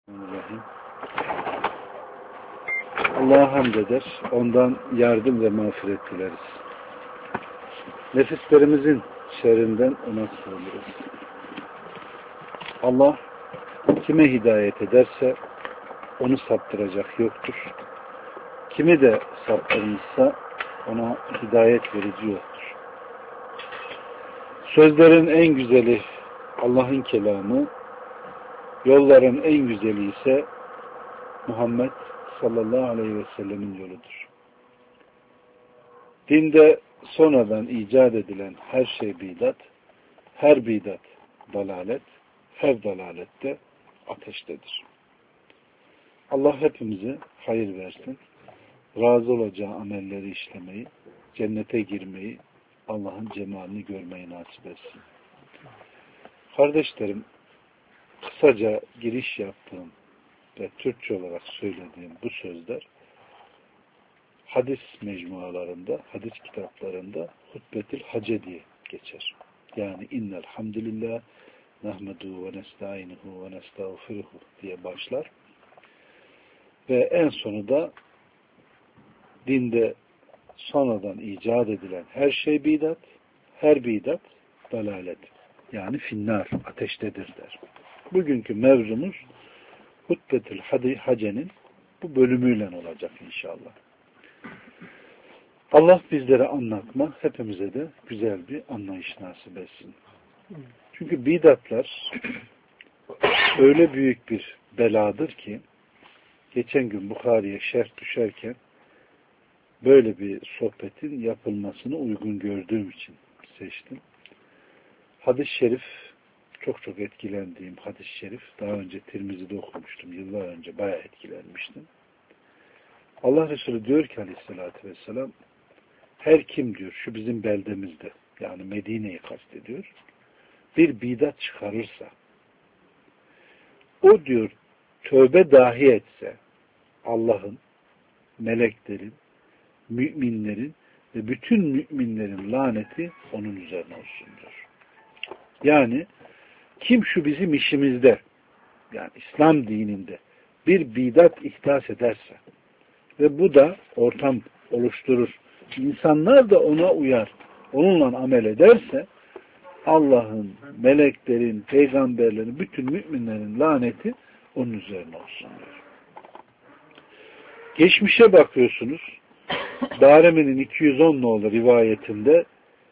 Bismillahirrahmanirrahim. Allah'a hamd eder, ondan yardım ve mağfiret dileriz. Nefislerimizin şerrinden ona sığınırız. Allah kime hidayet ederse onu saptıracak yoktur. Kimi de saptırmışsa ona hidayet verici yoktur. Sözlerin en güzeli Allah'ın kelamı, yolların en güzeli ise Muhammed sallallahu aleyhi ve sellemin yoludur. Dinde sonradan icat edilen her şey bidat, her bidat dalalet, her dalalette ateştedir. Allah hepimize hayır versin, razı olacağı amelleri işlemeyi, cennete girmeyi, Allah'ın cemalini görmeyi nasip etsin. Kardeşlerim, kısaca giriş yaptığım ve Türkçe olarak söylediğim bu sözler hadis mecmualarında, hadis kitaplarında hutbetül hace diye geçer. Yani innel hamdülillah nahmedu ve nestainuhu ve nestağfiruhu diye başlar. Ve en sonu da dinde sonradan icat edilen her şey bidat, her bidat dalalet. Yani finnar, ateştedir der. Bugünkü mevzumuz hutbetül hacenin bu bölümüyle olacak inşallah. Allah bizlere anlatma, hepimize de güzel bir anlayış nasip etsin. Çünkü bidatlar öyle büyük bir beladır ki geçen gün Bukhari'ye şerh düşerken böyle bir sohbetin yapılmasını uygun gördüğüm için seçtim. Hadis-i şerif, çok etkilendiğim hadis-i şerif, daha önce Tirmizi'de okumuştum, yıllar önce bayağı etkilenmiştim. Allah Resulü diyor ki aleyhissalatü vesselam, her kim diyor şu bizim beldemizde, yani Medine'yi kastediyor, bir bidat çıkarırsa, o diyor tövbe dahi etse Allah'ın, meleklerin, müminlerin ve bütün müminlerin laneti onun üzerine olsun diyor. Yani kim şu bizim işimizde, yani İslam dininde bir bidat ihdas ederse ve bu da ortam oluşturur, insanlar da ona uyar, onunla amel ederse Allah'ın, meleklerin, peygamberlerin, bütün müminlerin laneti onun üzerine olsun diyor. Geçmişe bakıyorsunuz, Darimi'nin 210 nolu rivayetinde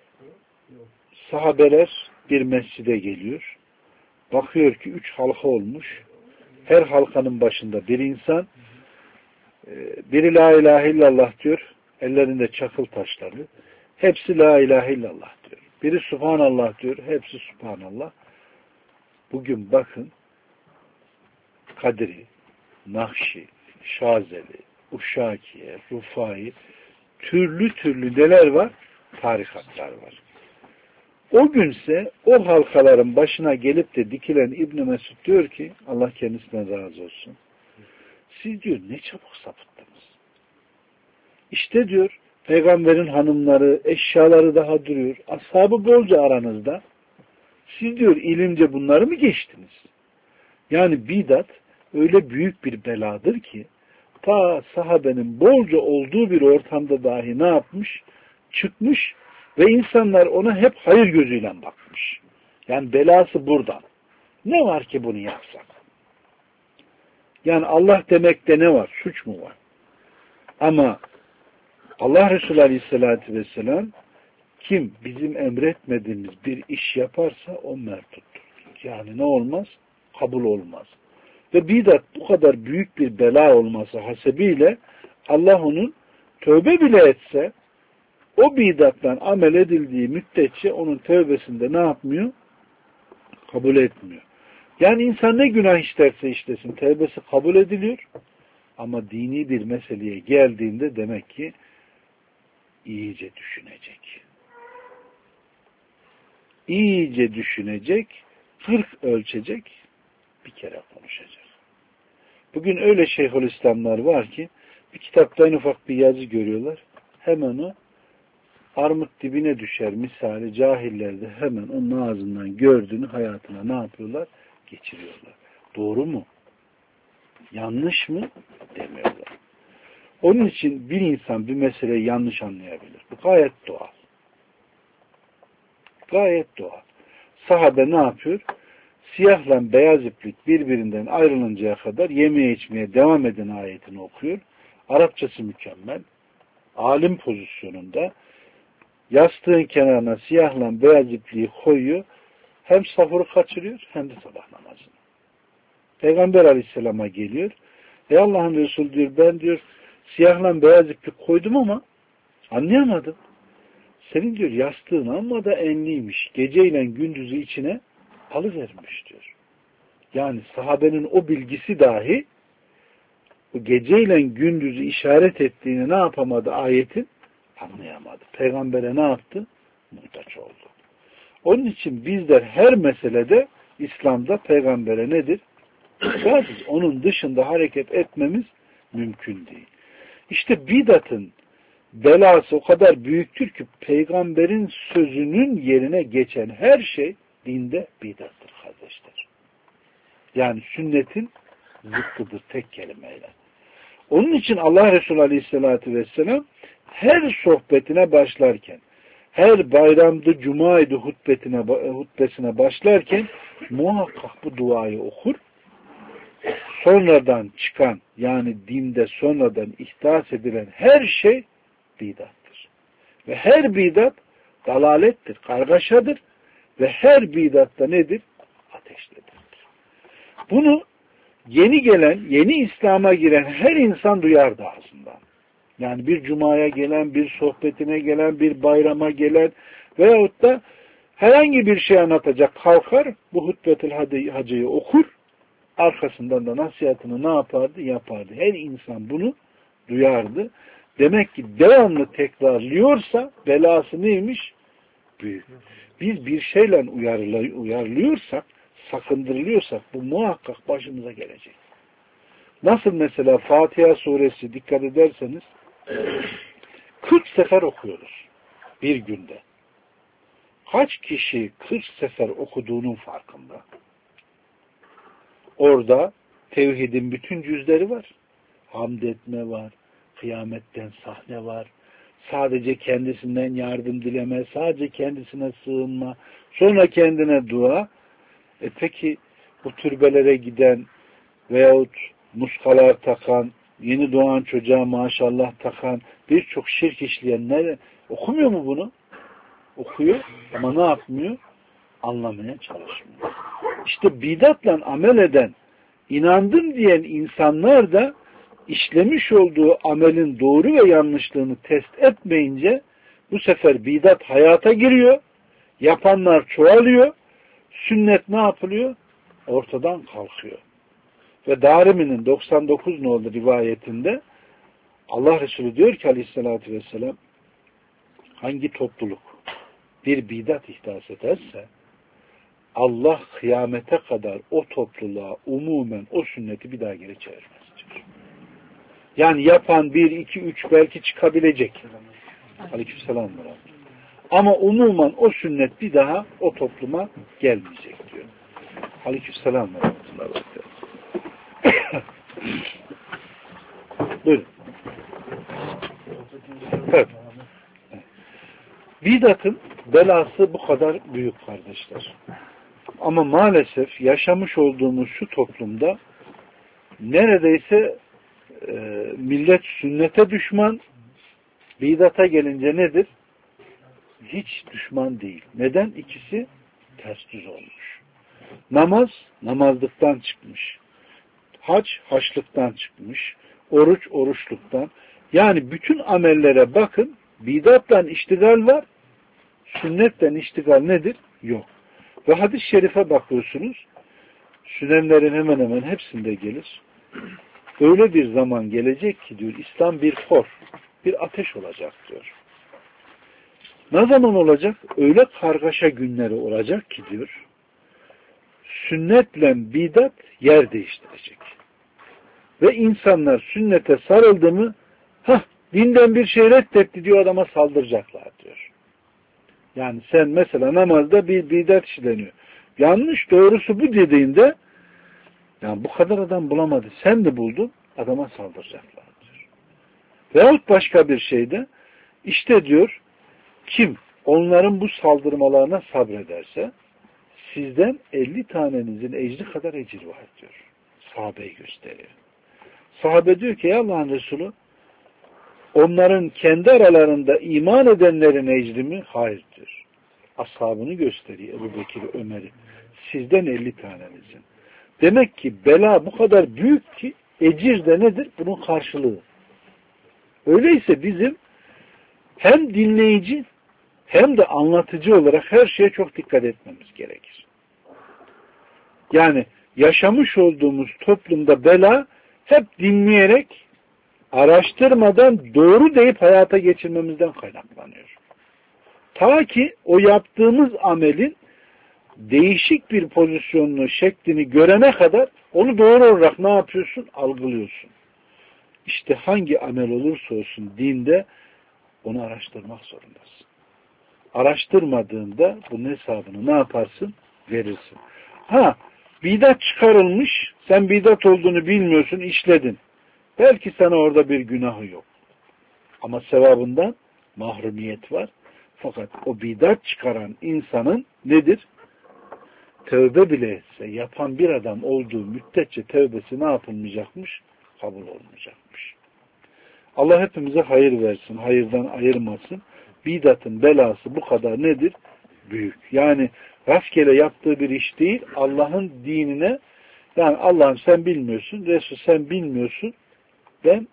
sahabeler bir mescide geliyor. Bakıyor ki 3 halka olmuş. Her halkanın başında bir insan, biri la ilahe illallah diyor, ellerinde çakıl taşları. Hepsi la ilahe illallah diyor. Biri subhanallah diyor, hepsi subhanallah. Bugün bakın, Kadri, Nakşi, Şazeli, Uşakiye, Rufai, türlü neler var? Tarikatlar var. O günse o halkaların başına gelip de dikilen İbn Mesud diyor ki, Allah kendisine razı olsun, siz diyor ne çabuk sapıttınız. İşte diyor peygamberin hanımları, eşyaları daha duruyor. Ashabı bolca aranızda. Siz diyor ilimce bunları mı geçtiniz? Yani bidat öyle büyük bir beladır ki ta sahabenin bolca olduğu bir ortamda dahi ne yapmış? Çıkmış ve insanlar ona hep hayır gözüyle bakmış. Yani belası buradan. Ne var ki bunu yapsak? Yani Allah demekte ne var? Suç mu var? Ama Allah Resulü Aleyhisselatü Vesselam kim bizim emretmediğimiz bir iş yaparsa o merduttur. Yani ne olmaz? Kabul olmaz. Ve bidat bu kadar büyük bir bela olması hasebiyle Allah onun tövbe bile etse o bidattan amel edildiği müddetçe onun tövbesinde ne yapmıyor? Kabul etmiyor. Yani insan ne günah işlerse işlesin tövbesi kabul ediliyor. Ama dini bir meseleye geldiğinde demek ki iyice düşünecek. İyice düşünecek, 40 ölçecek, bir kere konuşacak. Bugün öyle Şeyhülislamlar var ki bir kitapta en ufak bir yazı görüyorlar. Hemen o armut dibine düşer misali cahiller de hemen onun ağzından gördüğünü hayatına ne yapıyorlar? Geçiriyorlar. Doğru mu? Yanlış mı? Demiyorlar. Onun için bir insan bir meseleyi yanlış anlayabilir. Bu gayet doğal. Gayet doğal. Sahabe ne yapıyor? Siyahla beyaz iplik birbirinden ayrılıncaya kadar yemeye içmeye devam eden ayetini okuyor. Arapçası mükemmel. Alim pozisyonunda yastığın kenarına siyahla beyaz ipliği koyuyor. Hem sahuru kaçırıyor hem de sabah namazını. Peygamber Aleyhisselam'a geliyor. Ey Allah'ın Resulü diyor, ben diyor siyahla beyaz iplik koydum ama anlayamadım. Senin diyor yastığın amma da enliymiş. Geceyle gündüzü içine alıvermiş diyor. Yani sahabenin o bilgisi dahi bu geceyle gündüzü işaret ettiğini ne yapamadı ayetin? Anlayamadı. Peygamber'e ne yaptı? Muhtaç oldu. Onun için bizler her meselede İslam'da peygambere nedir? Muhtacız. Onun dışında hareket etmemiz mümkün değil. İşte bidatın belası o kadar büyüktür ki peygamberin sözünün yerine geçen her şey dinde bidattır kardeşler. Yani sünnetin zıttıdır tek kelimeyle. Onun için Allah Resulü Aleyhisselatü Vesselam her sohbetine başlarken, her bayramda, cumaydı hutbesine başlarken muhakkak bu duayı okur. Sonradan çıkan, yani dinde sonradan ihdas edilen her şey bidattır. Ve her bidat dalalettir, kargaşadır ve her bidatta nedir? Ateştedir. Bunu yeni gelen, yeni İslam'a giren her insan duyardı ağzından. Yani bir cumaya gelen, bir sohbetine gelen, bir bayrama gelen veyahut da herhangi bir şey anlatacak kalkar, bu hutbetül hacıyı okur, arkasından da nasihatını ne yapardı? Yapardı. Her insan bunu duyardı. Demek ki devamlı tekrarlıyorsa belası neymiş? Büyük. Biz bir şeyle uyarılıyorsak, sakındırılıyorsak bu muhakkak başımıza gelecek. Nasıl mesela Fatiha suresi dikkat ederseniz 40 sefer okuyoruz bir günde. Kaç kişi 40 sefer okuduğunun farkında? Orada tevhidin bütün cüzleri var. Hamd etme var, kıyametten sahne var, sadece kendisinden yardım dileme, sadece kendisine sığınma, sonra kendine dua. Peki bu türbelere giden veyahut muskalar takan, yeni doğan çocuğa maşallah takan, birçok şirk işleyenler okumuyor mu bunu? Okuyor ama ne yapmıyor? Anlamaya çalışmıyor. İşte bidatla amel eden, inandım diyen insanlar da işlemiş olduğu amelin doğru ve yanlışlığını test etmeyince bu sefer bidat hayata giriyor, yapanlar çoğalıyor, sünnet ne yapılıyor? Ortadan kalkıyor. Ve Darimi'nin 99 nolu rivayetinde Allah Resulü diyor ki aleyhissalatü vesselam, hangi topluluk bir bidat ihdas ederse Allah kıyamete kadar o topluluğa umumen o sünneti bir daha geri çevirmez diyor. Yani yapan 1, 2, 3 belki çıkabilecek. Aleykümselam. Ama umumen o sünnet bir daha o topluma gelmeyecek diyor. Aleykümselam. Buyurun. Evet. Bidatın belası bu kadar büyük kardeşler. Ama maalesef yaşamış olduğumuz şu toplumda neredeyse millet sünnete düşman, bidata gelince nedir? Hiç düşman değil. Neden? İkisi ters düz olmuş. Namaz, namazlıktan çıkmış. Hac, haçlıktan çıkmış. Oruç, oruçluktan. Yani bütün amellere bakın, bidatla iştigal var, sünnetle iştigal nedir? Yok. Ve hadis-i şerife bakıyorsunuz, sünenlerin hemen hemen hepsinde gelir. Öyle bir zaman gelecek ki diyor, İslam bir kor, bir ateş olacak diyor. Ne zaman olacak? Öyle kargaşa günleri olacak ki diyor, sünnetle bidat yer değiştirecek. Ve insanlar sünnete sarıldı mı, dinden bir şey reddetti diyor, adama saldıracaklar diyor. Yani sen mesela namazda bir bidat işleniyor. Yanlış, doğrusu bu dediğinde Yani bu kadar adam bulamadı. Sen de buldun, adama saldıracaklar diyor. Veyahut başka bir şeyde işte diyor kim onların bu saldırmalarına sabrederse sizden 50 tanenizin ecri kadar ecir var diyor. Sahabeyi gösteriyor. Sahabe diyor ki Allah'ın Resulü onların kendi aralarında iman edenlerin ecri mi? Hayır diyor. Ashabını gösteriyor Ebu Bekir, Ömer'i. Sizden 50 tanenizin. Demek ki bela bu kadar büyük ki ecir de nedir? Bunun karşılığı. Öyleyse bizim hem dinleyici hem de anlatıcı olarak her şeye çok dikkat etmemiz gerekir. Yani yaşamış olduğumuz toplumda bela hep dinleyerek, araştırmadan doğru deyip hayata geçirmemizden kaynaklanıyor. Ta ki o yaptığımız amelin değişik bir pozisyonunu, şeklini görene kadar onu doğru olarak ne yapıyorsun? Algılıyorsun. İşte hangi amel olursa olsun dinde onu araştırmak zorundasın. Araştırmadığında bunun hesabını ne yaparsın? Verirsin. Bidat çıkarılmış, sen bidat olduğunu bilmiyorsun, işledin. Belki sana orada bir günahı yok. Ama sevabından mahrumiyet var. Fakat o bidat çıkaran insanın nedir? Tövbe bile etse, yapan bir adam olduğu müddetçe tövbesi ne yapılmayacakmış? Kabul olmayacakmış. Allah hepimize hayır versin, hayırdan ayırmasın. Bidatın belası bu kadar nedir? Büyük. Yani rastgele yaptığı bir iş değil, Allah'ın dinine, yani Allah'ım sen bilmiyorsun, Resul sen bilmiyorsun, ben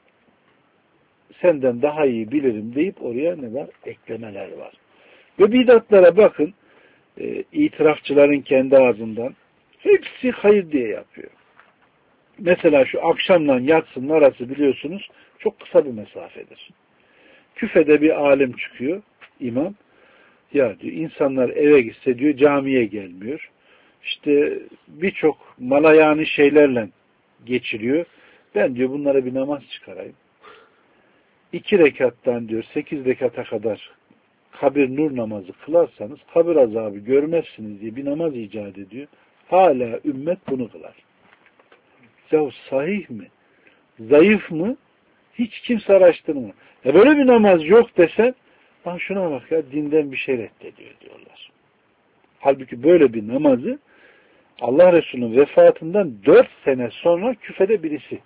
senden daha iyi bilirim deyip oraya ne var? Eklemeler var. Ve bidatlara bakın, itirafçıların kendi ağzından hepsi hayır diye yapıyor. Mesela şu akşamla yatsının arası biliyorsunuz çok kısa bir mesafedir. Küfede bir alim çıkıyor, imam. Ya diyor insanlar eve gitse diyor camiye gelmiyor. İşte birçok malayani şeylerle geçiriyor. Ben diyor bunlara bir namaz çıkarayım. 2 rekattan diyor 8 rekata kadar kabir nur namazı kılarsanız kabir azabı görmezsiniz diye bir namaz icat ediyor. Hala ümmet bunu kılar. Ya sahih mi? Zayıf mı? Hiç kimse araştırmıyor. Böyle bir namaz yok desen, lan şuna bak ya dinden bir şey reddediyor diyorlar. Halbuki böyle bir namazı Allah Resulü'nün vefatından 4 sene sonra küfede birisi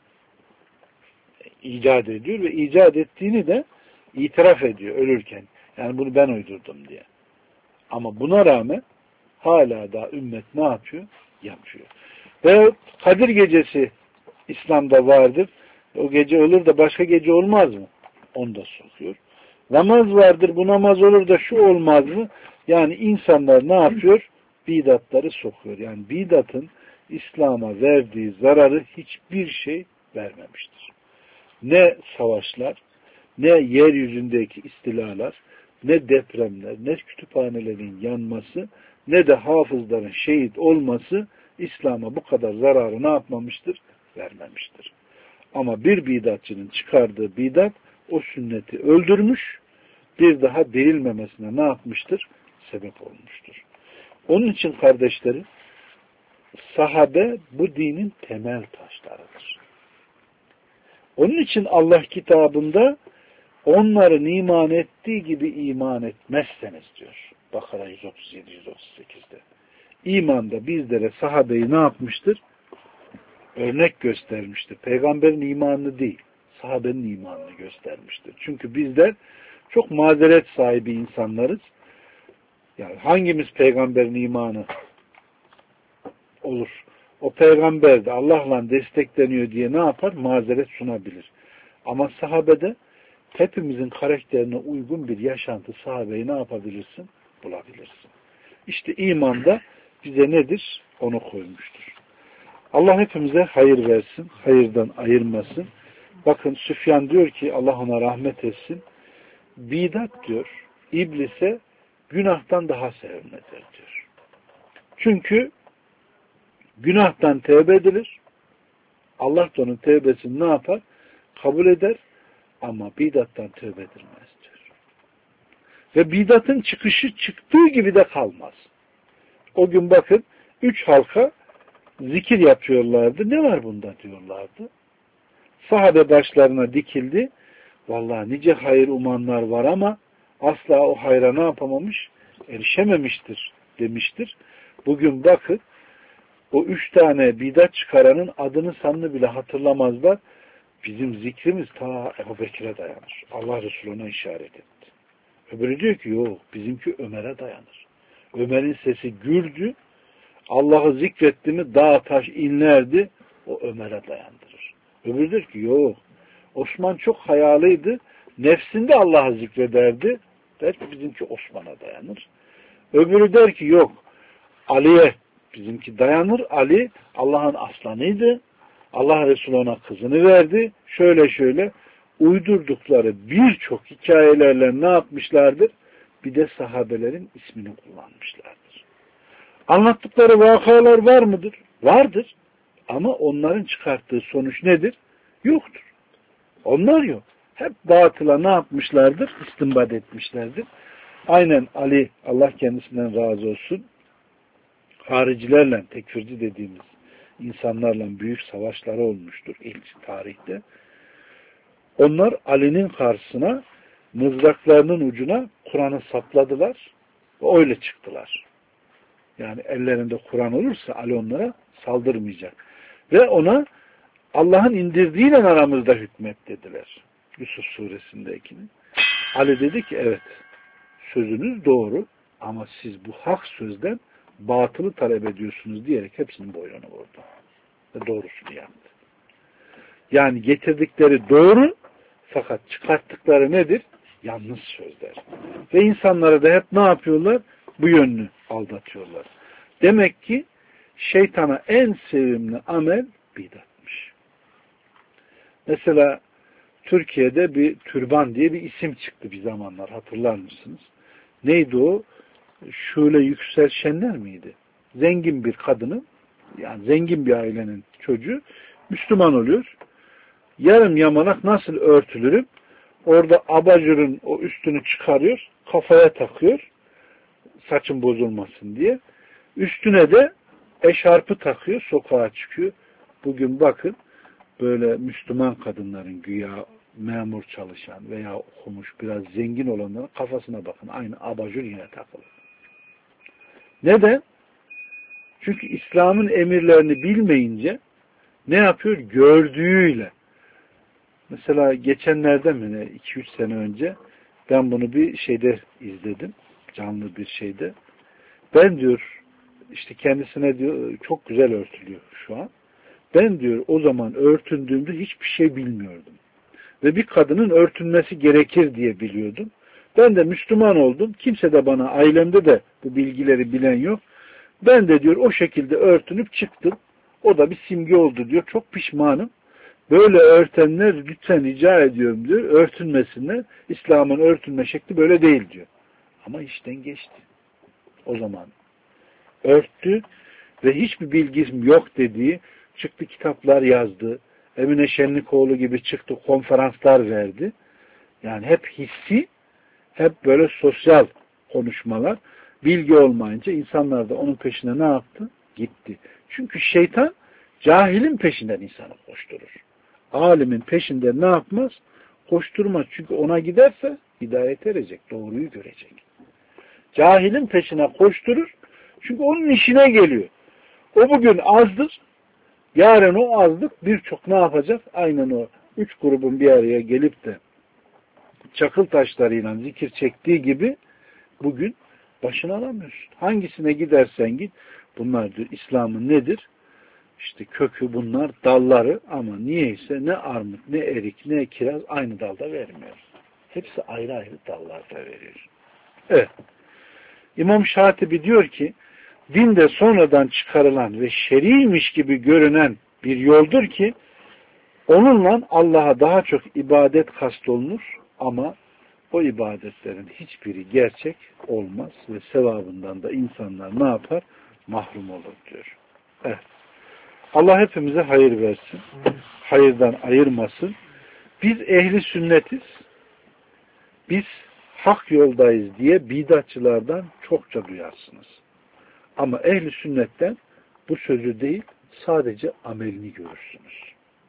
icat ediyor ve icat ettiğini de itiraf ediyor ölürken. Yani bunu ben uydurdum diye. Ama buna rağmen hala da ümmet ne yapıyor? Yapıyor. Ve Kadir gecesi İslam'da vardır. O gece olur da başka gece olmaz mı? Onu da sokuyor. Namaz vardır, bu namaz olur da şu olmaz mı? Yani insanlar ne yapıyor? Bidatları sokuyor. Yani bidatın İslam'a verdiği zararı hiçbir şey vermemiştir. Ne savaşlar, ne yeryüzündeki istilalar, ne depremler, ne kütüphanelerin yanması, ne de hafızların şehit olması İslam'a bu kadar zararı ne yapmamıştır? Vermemiştir. Ama bir bidatçının çıkardığı bidat o sünneti öldürmüş, bir daha değilmemesine ne yapmıştır? Sebep olmuştur. Onun için kardeşlerim, sahabe bu dinin temel taşlarıdır. Onun için Allah kitabında onların iman ettiği gibi iman etmezseniz diyor. Bakara 137-138'de. İmanda bizlere sahabeyi ne yapmıştır? Örnek göstermiştir. Peygamberin imanını değil, sahabenin imanını göstermiştir. Çünkü bizler çok mazeret sahibi insanlarız. Yani hangimiz peygamberin imanı olur? O peygamber de Allah'la destekleniyor diye ne yapar? Mazeret sunabilir. Ama sahabede hepimizin karakterine uygun bir yaşantı sahabeyi ne yapabilirsin? Bulabilirsin. İşte imanda bize nedir? Onu koymuştur. Allah hepimize hayır versin, hayırdan ayırmasın. Bakın Süfyan diyor ki Allah ona rahmet etsin. Bidat diyor, iblise günahtan daha sevimlidir diyor. Çünkü günahtan tevbe edilir. Allah da onun tevbesini ne yapar? Kabul eder. Ama bidattan tövbe edilmez diyor. Ve bidatın çıkışı çıktığı gibi de kalmaz. O gün bakın 3 halka zikir yapıyorlardı. Ne var bunda diyorlardı. Sahabe başlarına dikildi. Vallahi nice hayır umanlar var ama asla o hayra ne yapamamış? Erişememiştir demiştir. Bugün bakın o 3 tane bidat çıkaranın adını sanını bile hatırlamazlar. Bizim zikrimiz ta Ebu Bekir'e dayanır. Allah Resulü ona işaret etti. Öbürü diyor ki yok bizimki Ömer'e dayanır. Ömer'in sesi gürdü. Allah'ı zikretti mi dağ taş inlerdi. O Ömer'e dayandırır. Öbürü diyor ki yok. Osman çok hayalıydı. Nefsinde Allah'ı zikrederdi. Der ki bizimki Osman'a dayanır. Öbürü der ki yok. Ali'ye bizimki dayanır. Ali Allah'ın aslanıydı. Allah Resulü ona kızını verdi. Şöyle şöyle uydurdukları birçok hikayelerle ne yapmışlardır? Bir de sahabelerin ismini kullanmışlardır. Anlattıkları vakalar var mıdır? Vardır. Ama onların çıkarttığı sonuç nedir? Yoktur. Onlar yok. Hep batıla ne yapmışlardır? İstinbat etmişlerdir. Aynen Ali, Allah kendisinden razı olsun, haricilerle, tekfirci dediğimiz insanlarla büyük savaşları olmuştur ilk tarihte. Onlar Ali'nin karşısına mızraklarının ucuna Kur'an'ı sapladılar ve öyle çıktılar. Yani ellerinde Kur'an olursa Ali onlara saldırmayacak. Ve ona Allah'ın indirdiğiyle aramızda hükmet dediler. Yusuf suresindekini. Ali dedi ki evet sözünüz doğru ama siz bu hak sözden batılı talep ediyorsunuz diyerek hepsinin boynunu vurdu. Ve doğrusunu yaptı. Yani getirdikleri doğru fakat çıkarttıkları nedir? Yanlış sözler. Ve insanlara da hep ne yapıyorlar? Bu yönünü aldatıyorlar. Demek ki şeytana en sevimli amel bidatmış. Mesela Türkiye'de bir türban diye bir isim çıktı bir zamanlar. Hatırlar mısınız? Neydi o? Şule Yüksel Şenler miydi? Zengin bir kadının, yani zengin bir ailenin çocuğu Müslüman oluyor. Yarım yamalak nasıl örtülürüm? Orada abajurun o üstünü çıkarıyor, kafaya takıyor, saçın bozulmasın diye. Üstüne de eşarpı takıyor, sokağa çıkıyor. Bugün bakın, böyle Müslüman kadınların güya memur çalışan veya okumuş biraz zengin olanların kafasına bakın. Aynı abajur yine takılı. Neden? Çünkü İslam'ın emirlerini bilmeyince ne yapıyor? Gördüğüyle. Mesela geçenlerde mi ne 2-3 sene önce ben bunu bir şeyde izledim. Canlı bir şeyde. Ben diyor işte kendisine diyor çok güzel örtülüyor şu an. Ben diyor o zaman örtündüğümde hiçbir şey bilmiyordum. Ve bir kadının örtünmesi gerekir diye biliyordum. Ben de Müslüman oldum. Kimse de bana, ailemde de bu bilgileri bilen yok. Ben de diyor o şekilde örtünüp çıktım. O da bir simge oldu diyor. Çok pişmanım. Böyle örtenler lütfen rica ediyorum diyor. Örtünmesinler. İslam'ın örtünme şekli böyle değil diyor. Ama işten geçti. O zaman örttü ve hiçbir bilgim yok dediği çıktı kitaplar yazdı. Emine Şenlikoğlu gibi çıktı konferanslar verdi. Yani hep hissi, hep böyle sosyal konuşmalar. Bilgi olmayınca insanlar da onun peşine ne yaptı? Gitti. Çünkü şeytan cahilin peşinden insanı koşturur. Alimin peşinde ne yapmaz? Koşturmaz. Çünkü ona giderse hidayet erecek, doğruyu görecek. Cahilin peşine koşturur. Çünkü onun işine geliyor. O bugün azdır. Yarın o azlık birçok ne yapacak? Aynen o 3 grubun bir araya gelip de çakıl taşlarıyla zikir çektiği gibi bugün başını alamıyorsun. Hangisine gidersen git. Bunlar diyor İslam'ın nedir? İşte kökü bunlar, dalları ama niyeyse ne armut, ne erik, ne kiraz aynı dalda vermiyor. Hepsi ayrı ayrı dallarda veriyor. Evet. İmam Şatibi diyor ki dinde sonradan çıkarılan ve şeriymiş gibi görünen bir yoldur ki onunla Allah'a daha çok ibadet kastolunur ama o ibadetlerin hiçbiri gerçek olmaz ve sevabından da insanlar ne yapar? Mahrum olur diyor. Evet. Allah hepimize hayır versin. Hayırdan ayırmasın. Biz ehli sünnetiz. Biz hak yoldayız diye bidatçılardan çokça duyarsınız. Ama ehli sünnetten bu sözü değil, sadece amelini görürsünüz.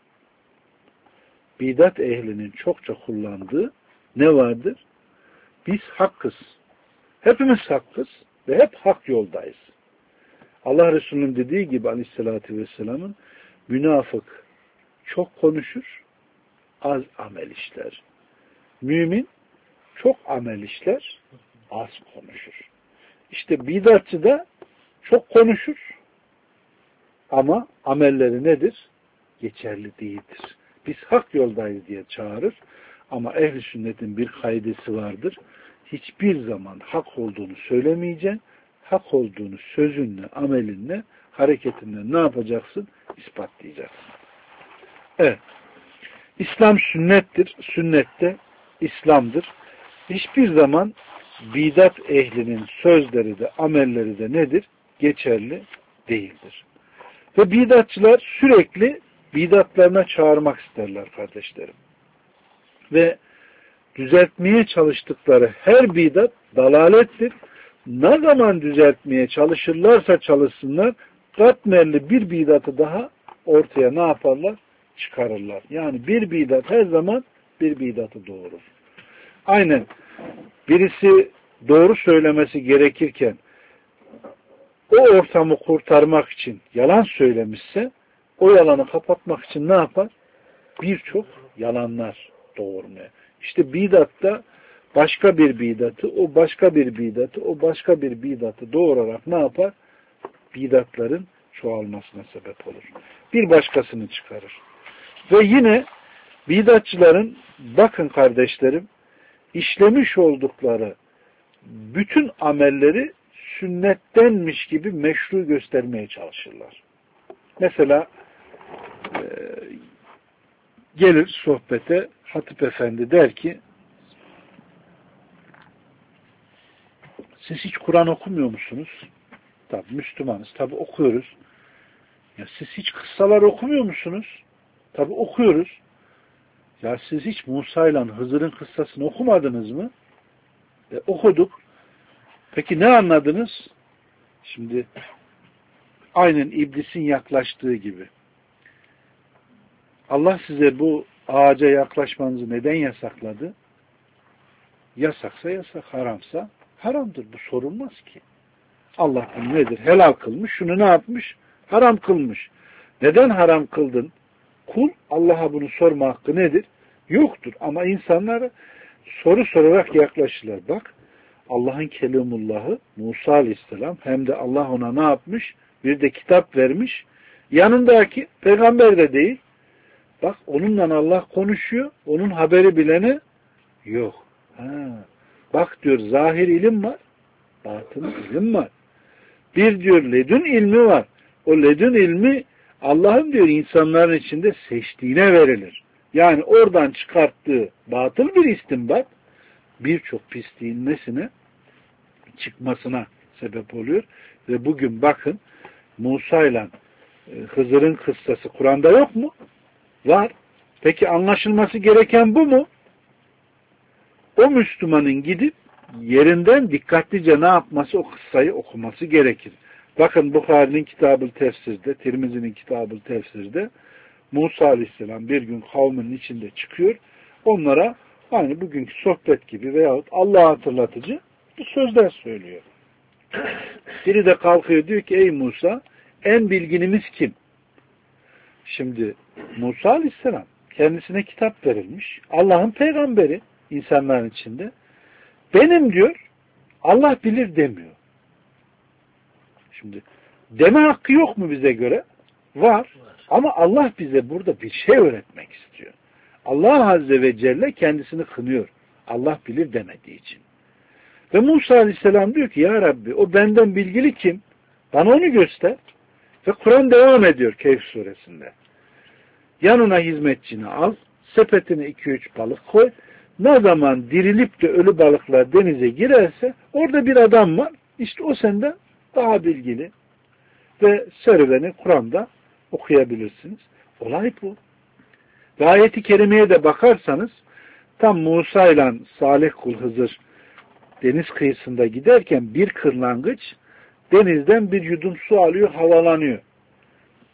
Bidat ehlinin çokça kullandığı ne vardır? Biz hakkız. Hepimiz hakkız ve hep hak yoldayız. Allah Resulü'nün dediği gibi aleyhissalatü vesselamın münafık çok konuşur, az amel işler. Mümin çok amel işler, az konuşur. İşte bidatçı da çok konuşur ama amelleri nedir? Geçerli değildir. Biz hak yoldayız diye çağırır ama ehl-i sünnetin bir kaidesi vardır. Hiçbir zaman hak olduğunu söylemeyeceksin. Hak olduğunu sözünle, amelinle, hareketinle ne yapacaksın? İspatlayacaksın. Evet. İslam sünnettir. Sünnette İslam'dır. Hiçbir zaman bidat ehlinin sözleri de, amelleri de nedir? Geçerli değildir. Ve bidatçılar sürekli bidatlarına çağırmak isterler kardeşlerim. Ve düzeltmeye çalıştıkları her bidat dalalettir. Ne zaman düzeltmeye çalışırlarsa çalışsınlar, katmerli bir bidatı daha ortaya ne yaparlar? Çıkarırlar. Yani bir bidat her zaman bir bidatı doğurur. Aynen birisi doğru söylemesi gerekirken o ortamı kurtarmak için yalan söylemişse o yalanı kapatmak için ne yapar? Birçok yalanlar doğurmaya. İşte bidatta başka bir bidatı, o başka bir bidatı, o başka bir bidatı doğurarak ne yapar? Bidatların çoğalmasına sebep olur. Bir başkasını çıkarır. Ve yine bidatçıların bakın kardeşlerim işlemiş oldukları bütün amelleri sünnettenmiş gibi meşru göstermeye çalışırlar. Mesela gelir sohbete Hatip Efendi der ki siz hiç Kur'an okumuyor musunuz? Tabi Müslümanız. Tabi okuyoruz. Ya siz hiç kıssalar okumuyor musunuz? Tabi okuyoruz. Ya siz hiç Musa ile Hızır'ın kıssasını okumadınız mı? Okuduk. Peki ne anladınız? Şimdi aynen iblisin yaklaştığı gibi. Allah size bu ağaca yaklaşmanızı neden yasakladı? Yasaksa yasak, haramsa haramdır. Bu sorulmaz ki. Allah bunu nedir? Helal kılmış. Şunu ne yapmış? Haram kılmış. Neden haram kıldın? Kul Allah'a bunu sorma hakkı nedir? Yoktur. Ama insanlara soru sorarak yaklaşırlar. Bak Allah'ın Kelimullah'ı Musa Aleyhisselam hem de Allah ona ne yapmış? Bir de kitap vermiş. Yanındaki peygamber de değil. Bak onunla Allah konuşuyor. Onun haberi bileni yok. Bak diyor zahir ilim var. Batın ilim var. Bir diyor ledün ilmi var. O ledün ilmi Allah'ın diyor insanların içinde seçtiğine verilir. Yani oradan çıkarttığı batıl bir istinbat birçok pisliğin nesine çıkmasına sebep oluyor. Ve bugün bakın Musa ile Hızır'ın kıssası Kur'an'da yok mu? Var. Peki anlaşılması gereken bu mu? O Müslümanın gidip yerinden dikkatlice ne yapması? O kıssayı okuması gerekir. Bakın Bukhari'nin Kitab-ı Tefsir'de, Tirmizi'nin Kitab-ı Tefsir'de Musa Aleyhisselam bir gün kavminin içinde çıkıyor. Onlara aynı bugünkü sohbet gibi veyahut Allah'ı hatırlatıcı bu sözler söylüyor. Biri de kalkıyor diyor ki ey Musa en bilginimiz kim? Şimdi Musa Aleyhisselam kendisine kitap verilmiş. Allah'ın peygamberi insanların içinde. Benim diyor Allah bilir demiyor. Şimdi deme hakkı yok mu bize göre? Var. Ama Allah bize burada bir şey öğretmek istiyor. Allah Azze ve Celle kendisini kınıyor. Allah bilir demediği için. Ve Musa Aleyhisselam diyor ki ya Rabbi o benden bilgili kim? Bana onu göster. Ve Kur'an devam ediyor Kehf suresinde. Yanına hizmetçini al, sepetine 2-3 balık koy. Ne zaman dirilip de ölü balıklar denize girerse orada bir adam var. İşte o senden daha bilgili. Ve serüveni Kur'an'da okuyabilirsiniz. Olay bu. Ve ayeti kerimeye de bakarsanız tam Musa ile Salih kul Hızır deniz kıyısında giderken bir kırlangıç denizden bir yudum su alıyor, havalanıyor.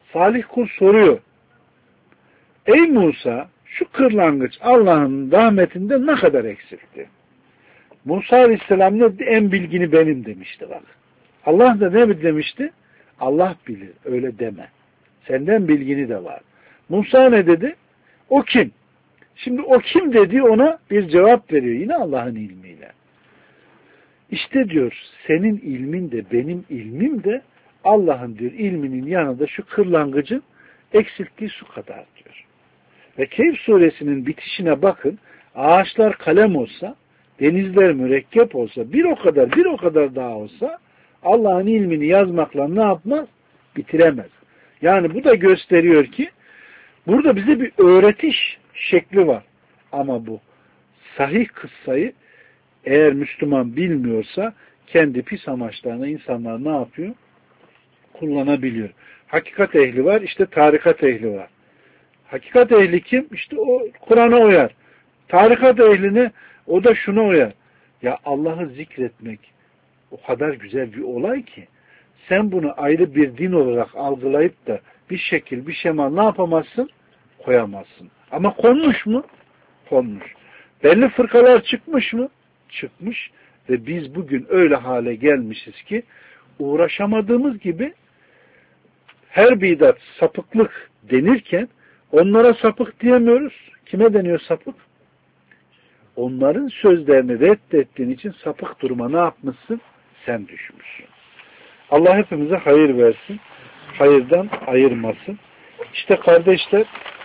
Salih kul soruyor. Ey Musa, şu kırlangıç Allah'ın rahmetinde ne kadar eksiltti? Musa Aleyhisselam ne dedi? En bilgini benim demişti bak. Allah da ne demişti? Allah bilir. Öyle deme. Senden bilgini de var. Musa ne dedi? O kim? Şimdi o kim dedi, ona bir cevap veriyor. Yine Allah'ın ilmiyle. İşte diyor, senin ilmin de benim ilmim de Allah'ın diyor ilminin yanında şu kırlangıcın eksilttiği su kadar diyor. Ve Kehf suresinin bitişine bakın. Ağaçlar kalem olsa, denizler mürekkep olsa, bir o kadar daha olsa Allah'ın ilmini yazmakla ne yapmaz? Bitiremez. Yani bu da gösteriyor ki burada bize bir öğretiş şekli var. Ama bu sahih kıssayı eğer Müslüman bilmiyorsa kendi pis amaçlarına insanlar ne yapıyor? Kullanabiliyor. Hakikat ehli var, işte tarikat ehli var. Hakikat ehli kim? İşte o Kur'an'a uyar. Tarikat ehline o da şuna uyar. Ya Allah'ı zikretmek o kadar güzel bir olay ki sen bunu ayrı bir din olarak algılayıp da bir şekil, bir şema ne yapamazsın? Koyamazsın. Ama konmuş mu? Konmuş. Belli fırkalar çıkmış mı? Çıkmış. Ve biz bugün öyle hale gelmişiz ki uğraşamadığımız gibi her bidat sapıklık denirken onlara sapık diyemiyoruz. Kime deniyor sapık? Onların sözlerini reddettiğin için sapık duruma ne yapmışsın? Sen düşmüşsün. Allah hepimize hayır versin. Hayırdan ayırmasın. İşte kardeşler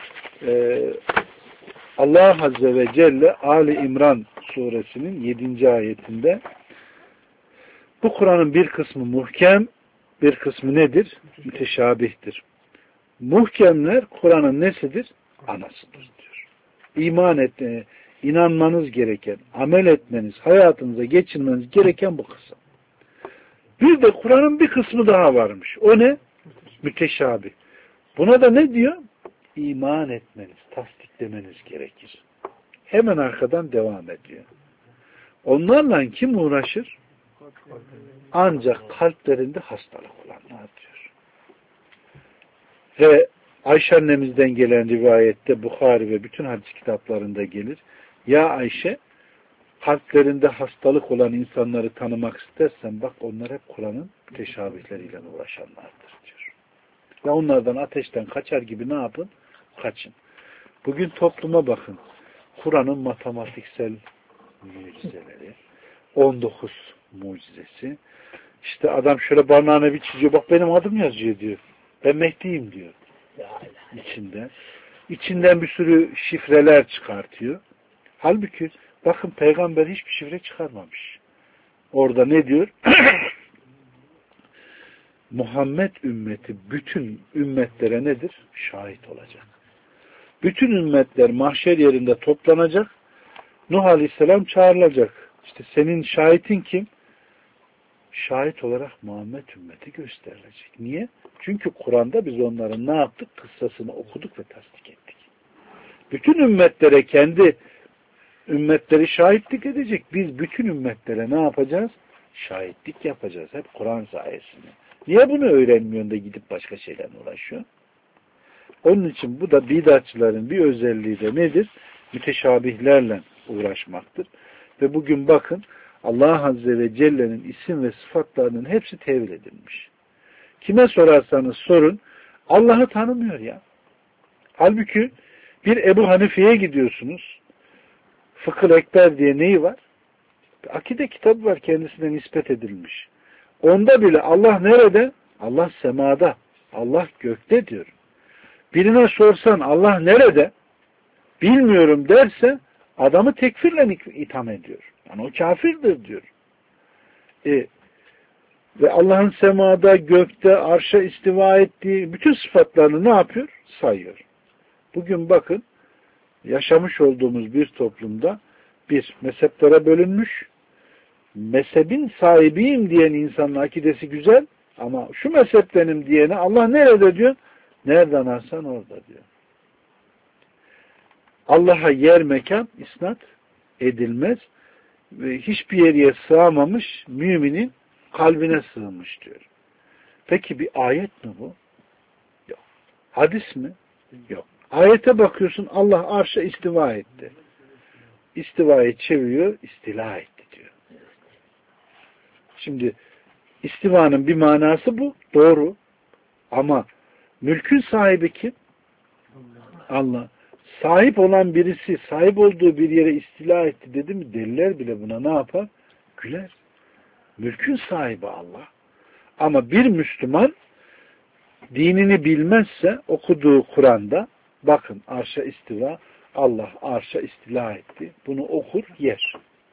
Allah Azze ve Celle Ali İmran suresinin 7. ayetinde bu Kur'an'ın bir kısmı muhkem, bir kısmı nedir? Müteşabihtir. Muhkemler Kur'an'ın nesidir? Anasıdır diyor. İman etmeye, inanmanız gereken, amel etmeniz, hayatınıza geçirmeniz gereken bu kısım. Bir de Kur'an'ın bir kısmı daha varmış. O ne? Müteşabih. Buna da ne diyor? İman etmeniz, tasdiklemeniz gerekir. Hemen arkadan devam ediyor. Onlarla kim uğraşır? Ancak kalplerinde hastalık olanlar diyor. Ve Ayşe annemizden gelen rivayette Bukhari ve bütün hadis kitaplarında gelir. Ya Ayşe, kalplerinde hastalık olan insanları tanımak istersen bak onlar hep Kur'an'ın müteşabihleriyle uğraşanlardır diyor. Ve onlardan ateşten kaçar gibi ne yapın? Kaçın. Bugün topluma bakın. Kur'an'ın matematiksel mucizeleri, 19 mucizesi. İşte adam şöyle parmağına bir çiziyor. Bak benim adım yazıyor diyor. Ben Mehdi'yim diyor. İçinde. İçinden bir sürü şifreler çıkartıyor. Halbuki bakın peygamber hiçbir şifre çıkarmamış. Orada ne diyor? Muhammed ümmeti bütün ümmetlere nedir? Şahit olacak. Bütün ümmetler mahşer yerinde toplanacak. Nuh Aleyhisselam çağrılacak. İşte senin şahitin kim? Şahit olarak Muhammed ümmeti gösterilecek. Niye? Çünkü Kur'an'da biz onların ne yaptık? Kıssasını okuduk ve tasdik ettik. Bütün ümmetlere kendi ümmetleri şahitlik edecek. Biz bütün ümmetlere ne yapacağız? Şahitlik yapacağız. Hep Kur'an sayesinde. Niye bunu öğrenmiyorsun da gidip başka şeylerle uğraşıyor? Onun için bu da bidatçıların bir özelliği de nedir? Müteşabihlerle uğraşmaktır. Ve bugün bakın Allah Azze ve Celle'nin isim ve sıfatlarının hepsi tevil edilmiş. Kime sorarsanız sorun Allah'ı tanımıyor ya. Halbuki bir Ebu Hanife'ye gidiyorsunuz. Fıkıh Ekber diye neyi var? Akide kitabı var kendisine nispet edilmiş. Onda bile Allah nerede? Allah semada. Allah gökte diyor. Birine sorsan Allah nerede? Bilmiyorum derse adamı tekfirle itham ediyor. Yani o kafirdir diyor. Ve Allah'ın semada, gökte, arşa istiva ettiği bütün sıfatlarını ne yapıyor? Sayıyor. Bugün bakın yaşamış olduğumuz bir toplumda bir mezheplere bölünmüş, mezhebin sahibiyim diyen insanın akidesi güzel ama şu mezhep benim diyene Allah nerede diyor? Nereden arsan orada diyor. Allah'a yer mekan isnat edilmez ve hiçbir yere sığamamış müminin kalbine sığmış diyor. Peki bir ayet mi bu? Yok. Hadis mi? Yok. Ayete bakıyorsun Allah arşa istiva etti. İstivayı çeviriyor, istila etti diyor. Şimdi istivanın bir manası bu. Doğru. Ama mülkün sahibi kim? Allah. Sahip olan birisi sahip olduğu bir yere istila etti dedi mi deliller bile buna ne yapar? Güler. Mülkün sahibi Allah. Ama bir Müslüman dinini bilmezse okuduğu Kur'an'da bakın arşa istiva, Allah arşa istila etti. Bunu okur, yer.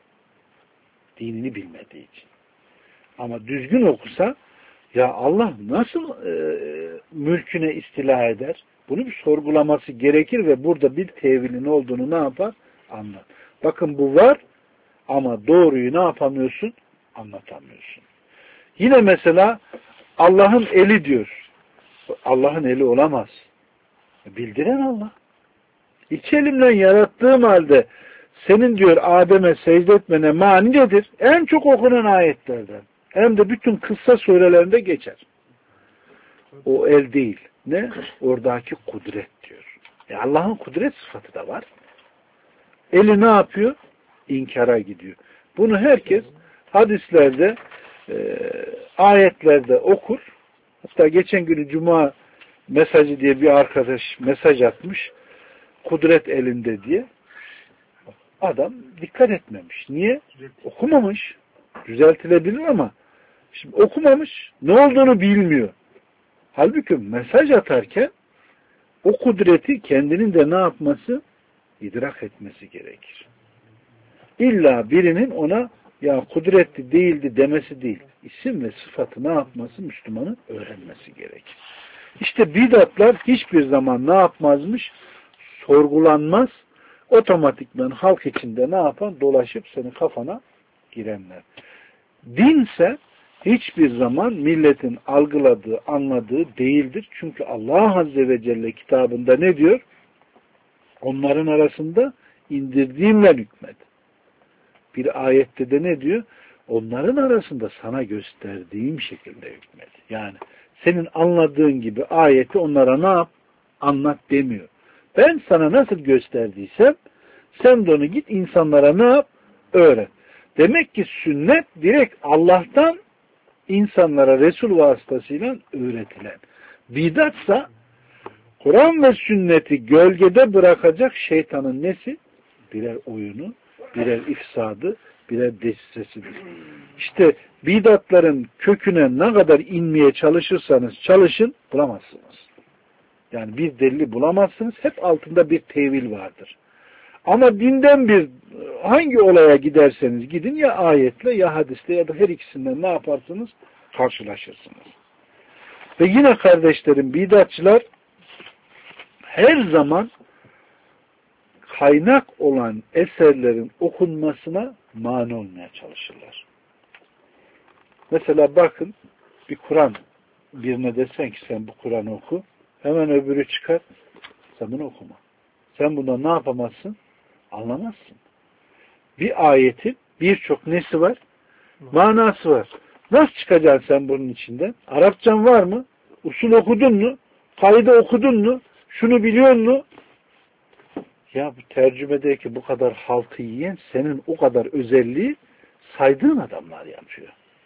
Dinini bilmediği için. Ama düzgün okusa ya Allah nasıl mülküne istila eder? Bunu bir sorgulaması gerekir ve burada bir tevilin olduğunu ne yapar? Anlar. Bakın bu var ama doğruyu ne yapamıyorsun? Anlatamıyorsun. Yine mesela Allah'ın eli diyor. Allah'ın eli olamaz. Bildiren Allah. İki elimle yarattığım halde senin diyor Adem'e secde etmene mani nedir? En çok okunan ayetlerden. Hem de bütün kıssa surelerinde geçer. O el değil. Ne? Oradaki kudret diyor. Allah'ın kudret sıfatı da var. Eli ne yapıyor? İnkara gidiyor. Bunu herkes hadislerde, ayetlerde okur. Hatta geçen günü Cuma mesajı diye bir arkadaş mesaj atmış. Kudret elinde diye. Adam dikkat etmemiş. Niye? Okumamış. Düzeltilebilir ama şimdi okumamış. Ne olduğunu bilmiyor. Halbuki mesaj atarken o kudreti kendinin de ne yapması? İdrak etmesi gerekir. İlla birinin ona ya kudretli değildi demesi değil. İsim ve sıfatı ne yapması? Müslümanın öğrenmesi gerekir. İşte bidatlar hiçbir zaman ne yapmazmış? Sorgulanmaz. Otomatikman halk içinde ne yapan? Dolaşıp senin kafana girenler. Dinse hiçbir zaman milletin algıladığı, anladığı değildir. Çünkü Allah Azze ve Celle kitabında ne diyor? Onların arasında indirdiğimle hükmet. Bir ayette de ne diyor? Onların arasında sana gösterdiğim şekilde hükmet. Yani senin anladığın gibi ayeti onlara ne yap? Anlat demiyor. Ben sana nasıl gösterdiysem sen de onu git insanlara ne yap? Öğret. Demek ki sünnet direkt Allah'tan insanlara Resul vasıtasıyla öğretilen. Bidatsa Kur'an ve sünneti gölgede bırakacak şeytanın nesi? Birer oyunu, birer ifsadı, birer desisesidir. İşte bidatların köküne ne kadar inmeye çalışırsanız çalışın bulamazsınız. Yani bir delili bulamazsınız. Hep altında bir tevil vardır. Ama dinden bir hangi olaya giderseniz gidin ya ayetle ya hadisle ya da her ikisinden ne yaparsınız? Karşılaşırsınız. Ve yine kardeşlerim bidatçılar her zaman kaynak olan eserlerin okunmasına mani olmaya çalışırlar. Mesela bakın bir Kur'an birine desen ki sen bu Kur'an'ı oku hemen öbürü çıkar sen bunu okuma. Sen bundan ne yapamazsın? Anlamazsın. Bir ayetin birçok nesi var? Manası var. Nasıl çıkacaksın sen bunun içinden? Arapçan var mı? Usul okudun mu? Kaide okudun mu? Şunu biliyor musun? Ya bu tercümedeki bu kadar halkı yiyen senin o kadar özelliği saydığın adamlar yapıyor.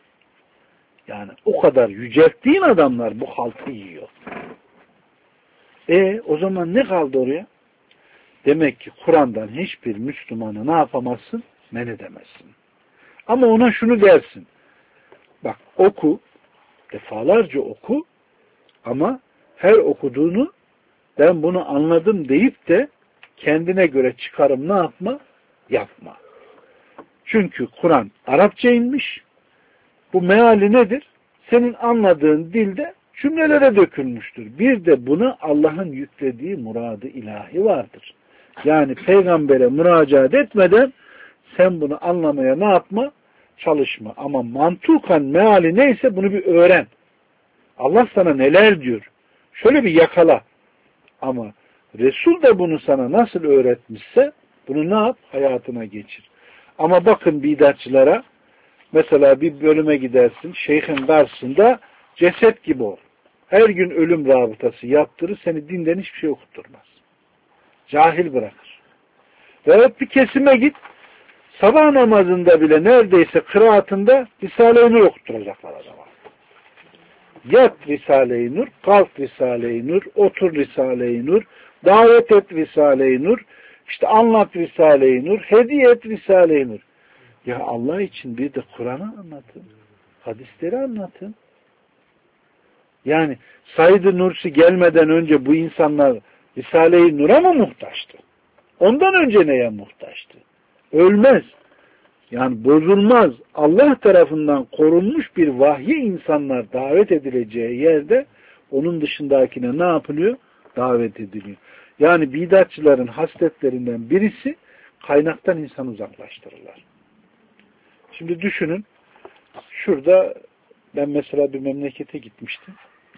Yani o kadar yücelttiğin adamlar bu halkı yiyor. O zaman ne kaldı oraya? Demek ki Kur'an'dan hiçbir Müslümanı ne yapamazsın? Men edemezsin. Ama ona şunu dersin. Bak oku, defalarca oku ama her okuduğunu ben bunu anladım deyip de kendine göre çıkarım ne yapma? Yapma. Çünkü Kur'an Arapça inmiş. Bu meali nedir? Senin anladığın dilde cümlelere dökülmüştür. Bir de buna Allah'ın yüklediği muradı ilahi vardır. Yani peygambere müracaat etmeden sen bunu anlamaya ne yapma? Çalışma. Ama mantukan meali neyse bunu bir öğren. Allah sana neler diyor? Şöyle bir yakala. Ama Resul de bunu sana nasıl öğretmişse bunu ne yap? Hayatına geçir. Ama bakın bidatçılara mesela bir bölüme gidersin. Şeyhin karşısında ceset gibi ol. Her gün ölüm rabıtası yaptırır, seni dinden hiçbir şey okutturmaz. Cahil bırakır. Veyahut bir kesime git, sabah namazında bile neredeyse kıraatında Risale-i Nur okutturacaklar adama. Yat Risale-i Nur, kalk Risale-i Nur, otur Risale-i Nur, davet et Risale-i Nur, işte anlat Risale-i Nur, hediye et Risale-i Nur. Ya Allah için bir de Kur'an'ı anlatın. Hadisleri anlatın. Yani Said-i Nursi gelmeden önce bu insanlar Risale-i Nur'a mı muhtaçtı? Ondan önce neye muhtaçtı? Ölmez. Yani bozulmaz. Allah tarafından korunmuş bir vahye insanlar davet edileceği yerde onun dışındakine ne yapılıyor? Davet ediliyor. Yani bidatçıların hasletlerinden birisi kaynaktan insanı uzaklaştırırlar. Şimdi düşünün, şurada ben mesela bir memlekete gitmiştim.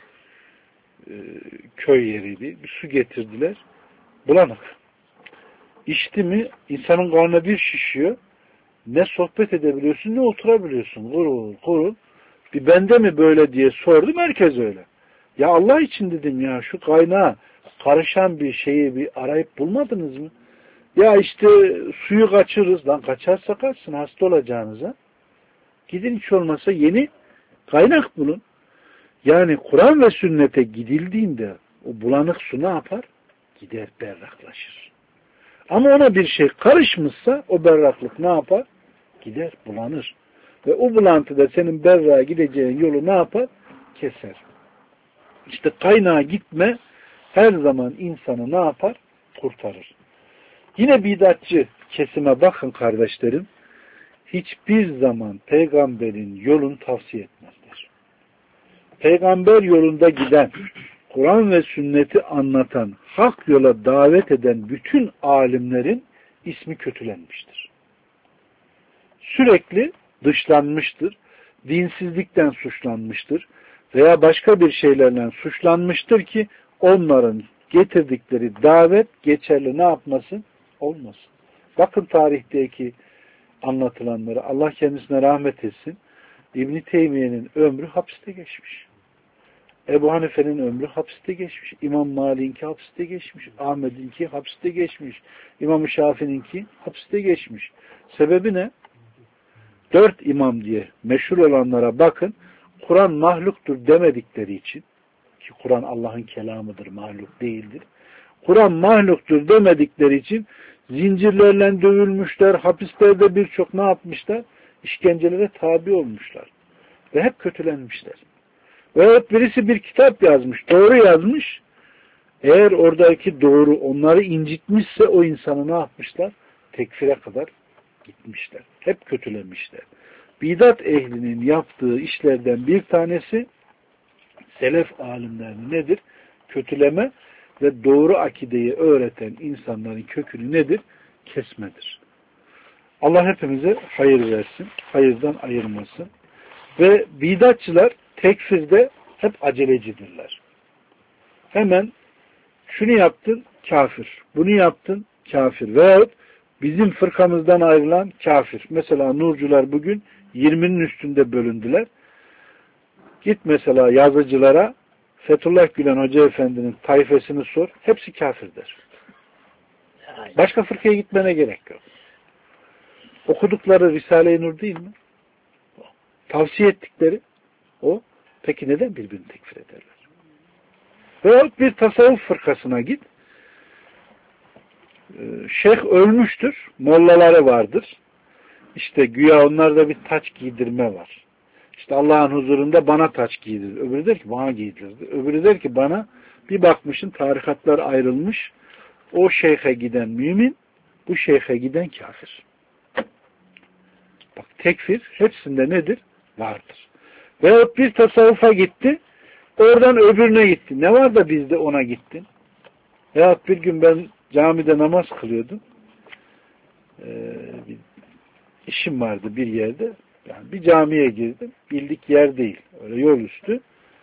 Köy yeriydi. Bir su getirdiler. Bulanık. İçti mi insanın karnına bir şişiyor. Ne sohbet edebiliyorsun ne oturabiliyorsun. Kurul. Bir bende mi böyle diye sordum. Herkes öyle. Ya Allah için dedim ya, şu kaynağa karışan bir şeyi bir arayıp bulmadınız mı? Ya işte suyu kaçırırız. Lan kaçarsa kaçsın, hasta olacağınıza. Gidin, hiç olmasa yeni kaynak bulun. Yani Kur'an ve sünnete gidildiğinde o bulanık su ne yapar? Gider, berraklaşır. Ama ona bir şey karışmışsa o berraklık ne yapar? Gider, bulanır. Ve o bulantıda senin berrağa gideceğin yolu ne yapar? Keser. İşte kaynağa gitme her zaman insanı ne yapar? Kurtarır. Yine bidatçı kesime bakın kardeşlerim. Hiçbir zaman peygamberin yolunu tavsiye etmezler. Peygamber yolunda giden, Kur'an ve sünneti anlatan, hak yola davet eden bütün alimlerin ismi kötülenmiştir. Sürekli dışlanmıştır, dinsizlikten suçlanmıştır veya başka bir şeylerle suçlanmıştır ki onların getirdikleri davet geçerli ne yapmasın? Olmasın. Bakın tarihteki anlatılanları, Allah kendisine rahmet etsin. İbn-i Teymiye'nin ömrü hapiste geçmiş. Ebu Hanife'nin ömrü hapiste geçmiş. İmam Malik'inki hapiste geçmiş. Ahmet'inki hapiste geçmiş. İmam Şafii'ninki hapiste geçmiş. Sebebi ne? 4 imam diye meşhur olanlara bakın. Kur'an mahluktur demedikleri için, ki Kur'an Allah'ın kelamıdır, mahluk değildir. Kur'an mahluktur demedikleri için zincirlerle dövülmüşler, hapislerde birçok ne yapmışlar? İşkencelere tabi olmuşlar. Ve hep kötülenmişler. Veyahut birisi bir kitap yazmış, doğru yazmış. Eğer oradaki doğru onları incitmişse o insanı ne yapmışlar? Tekfire kadar gitmişler. Hep kötülemişler. Bidat ehlinin yaptığı işlerden bir tanesi selef alimlerini nedir? Kötüleme ve doğru akideyi öğreten insanların kökünü nedir? Kesmedir. Allah hepimize hayır versin, hayırdan ayırmasın. Ve bidatçılar tekfirde hep acelecidirler. Hemen şunu yaptın, kafir. Bunu yaptın, kafir. Veyahut bizim fırkamızdan ayrılan kafir. Mesela Nurcular bugün 20'nin üstünde bölündüler. Git mesela yazıcılara, Fethullah Gülen Hoca Efendi'nin tayfesini sor. Hepsi kafir der. Başka fırkaya gitmene gerek yok. Okudukları Risale-i Nur değil mi? Tavsiye ettikleri o. Peki neden birbirini tekfir ederler? Veyahut bir tasavvuf fırkasına git. Şeyh ölmüştür. Mollaları vardır. İşte güya onlarda bir taç giydirme var. İşte Allah'ın huzurunda bana taç giydir. Öbürü der ki bana giydirdi. Öbürü der ki bana, bir bakmışın tarikatlar ayrılmış. O şeyhe giden mümin, bu şeyhe giden kafir. Bak, tekfir hepsinde nedir? Vardır. Veyahut bir tasavvufa gitti, oradan öbürüne gitti. Ne var da bizde ona gittin? Veyahut bir gün ben camide namaz kılıyordum. Bir işim vardı bir yerde. Yani bir camiye girdim. Bildik yer değil. Öyle yol üstü.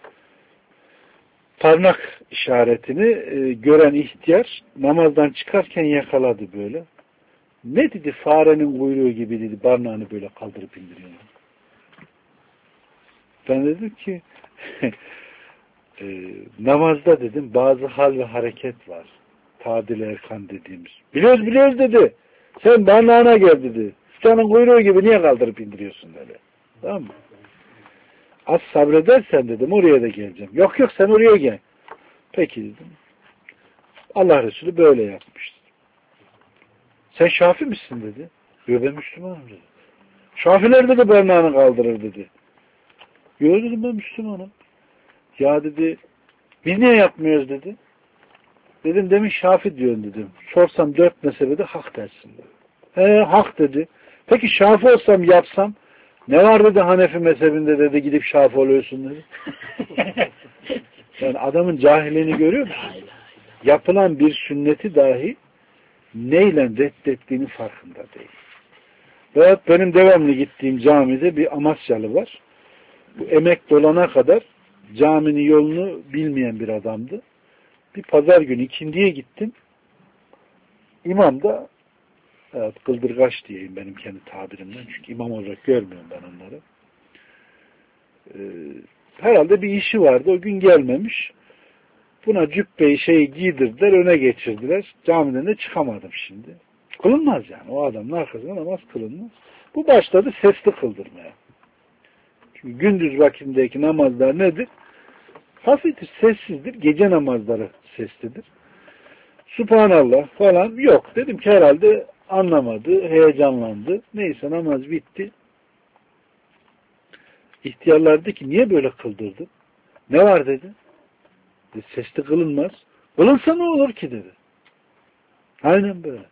Parmak işaretini gören ihtiyar namazdan çıkarken yakaladı böyle. Ne dedi? Farenin kuyruğu gibi dedi. Parmağını böyle kaldırıp indiriyor. Ben dedim ki namazda dedim bazı hal ve hareket var. Tadil erkan dediğimiz. Biliyoruz dedi. Sen banağına gel dedi. Senin kuyruğu gibi niye kaldırıp indiriyorsun dedi. Tamam mı? Az sabredersen dedim oraya da geleceğim. Yok sen oraya gel. Peki dedim. Allah Resulü böyle yapmıştı. Sen Şafi misin dedi. Yok ben Müslümanım dedi. Şafiler de barnağını kaldırır dedi. Yok dedim ben Müslümanım. Ya dedi biz niye yapmıyoruz dedi. Dedim demin Şafi diyorsun dedim. Sorsam 4 mezhebede hak dersin dedi. Hak dedi. Peki Şafi olsam yapsam ne var dedi Hanefi mezhebinde dedi gidip Şafi oluyorsun dedi. Yani adamın cahilliğini görüyor musun? Yapılan bir sünneti dahi neyle reddettiğinin farkında değil. Veyahut benim devamlı gittiğim camide bir Amasyalı var. Bu emek dolana kadar caminin yolunu bilmeyen bir adamdı. Bir pazar günü ikindiye gittim. İmam da evet, kıldırgaç diyeyim benim kendi tabirimden. Çünkü imam olarak görmüyorum ben onları. Herhalde bir işi vardı. O gün gelmemiş. Buna cübbeyi giydirdiler. Öne geçirdiler. Camiden de çıkamadım şimdi. Kılınmaz yani. O adamın arkasında namaz kılınmaz. Bu başladı sesli kıldırmaya. Çünkü gündüz vakitindeki namazlar nedir? Hafiftir, sessizdir. Gece namazları seslidir. Subhanallah falan yok. Dedim ki herhalde anlamadı, heyecanlandı. Neyse namaz bitti. İhtiyarlar dedi ki niye böyle kıldırdın? Ne var dedi. Sesli kılınmaz. Kılınsa ne olur ki dedi. Aynen böyle.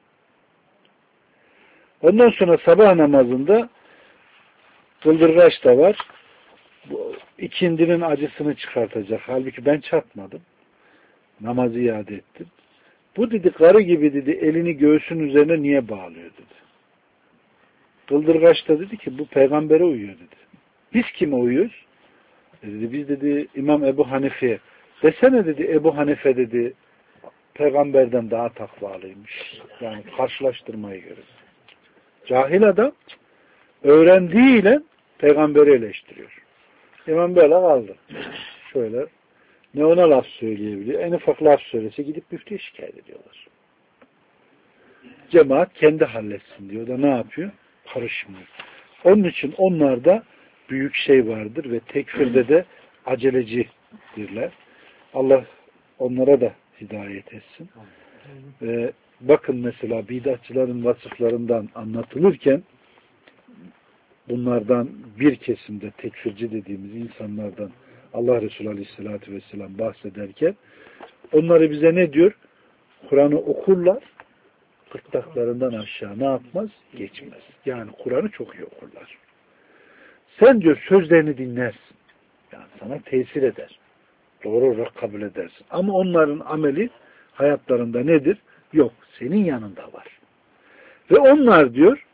Ondan sonra sabah namazında kıldırgaç da var. Bu ikindinin acısını çıkartacak. Halbuki ben çatmadım. Namazı iade ettim. Bu dedi karı gibi dedi elini göğsün üzerine niye bağlıyor dedi. Kıldırgaç da dedi ki bu peygambere uyuyor dedi. Biz kime uyuyoruz? Dedi biz dedi İmam Ebu Hanife'ye. Desene dedi Ebu Hanife dedi peygamberden daha takvalıymış. Yani karşılaştırmaya göre. Cahil adam öğrendiğiyle peygamberi eleştiriyor. İmam böyle kaldı. Şöyle ne ona laf söyleyebiliyor. En ufak laf söylese gidip müftüye şikayet ediyorlar. Cemaat kendi halletsin diyor da ne yapıyor? Karışmıyor. Onun için onlarda büyük şey vardır ve tekfirde de acelecidirler. Allah onlara da hidayet etsin. Bakın mesela bidatçıların vasıflarından anlatılırken bunlardan bir kesimde tekfirci dediğimiz insanlardan Allah Resulü Aleyhisselatü Vesselam bahsederken onları bize ne diyor? Kur'an'ı okurlar, gırtlaklarından aşağı ne yapmaz? Geçmez. Yani Kur'an'ı çok iyi okurlar. Sen diyor sözlerini dinlersin. Yani sana tesir eder. Doğru olarak kabul edersin. Ama onların ameli hayatlarında nedir? Yok. Senin yanında var. Ve onlar diyor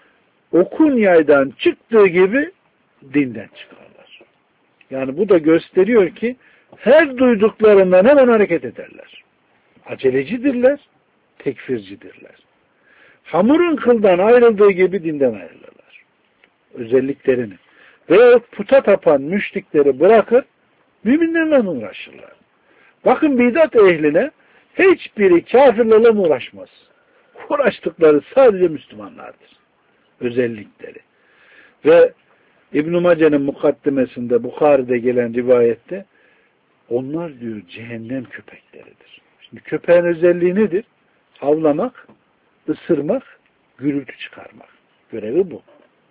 okun yaydan çıktığı gibi dinden çıkarlar. Yani bu da gösteriyor ki her duyduklarından hemen hareket ederler. Acelecidirler, tekfircidirler. Hamurun kıldan ayrıldığı gibi dinden ayrılırlar. Özelliklerini. Ve puta tapan müşrikleri bırakır, müminlerle uğraşırlar. Bakın bidat ehline hiçbiri kafirlerle uğraşmaz. Uğraştıkları sadece Müslümanlardır. Özellikleri. Ve İbn-i Mace'nin mukaddimesinde Bukhari'de gelen rivayette onlar diyor cehennem köpekleridir. Şimdi köpeğin özelliği nedir? Avlamak, ısırmak, gürültü çıkarmak. Görevi bu.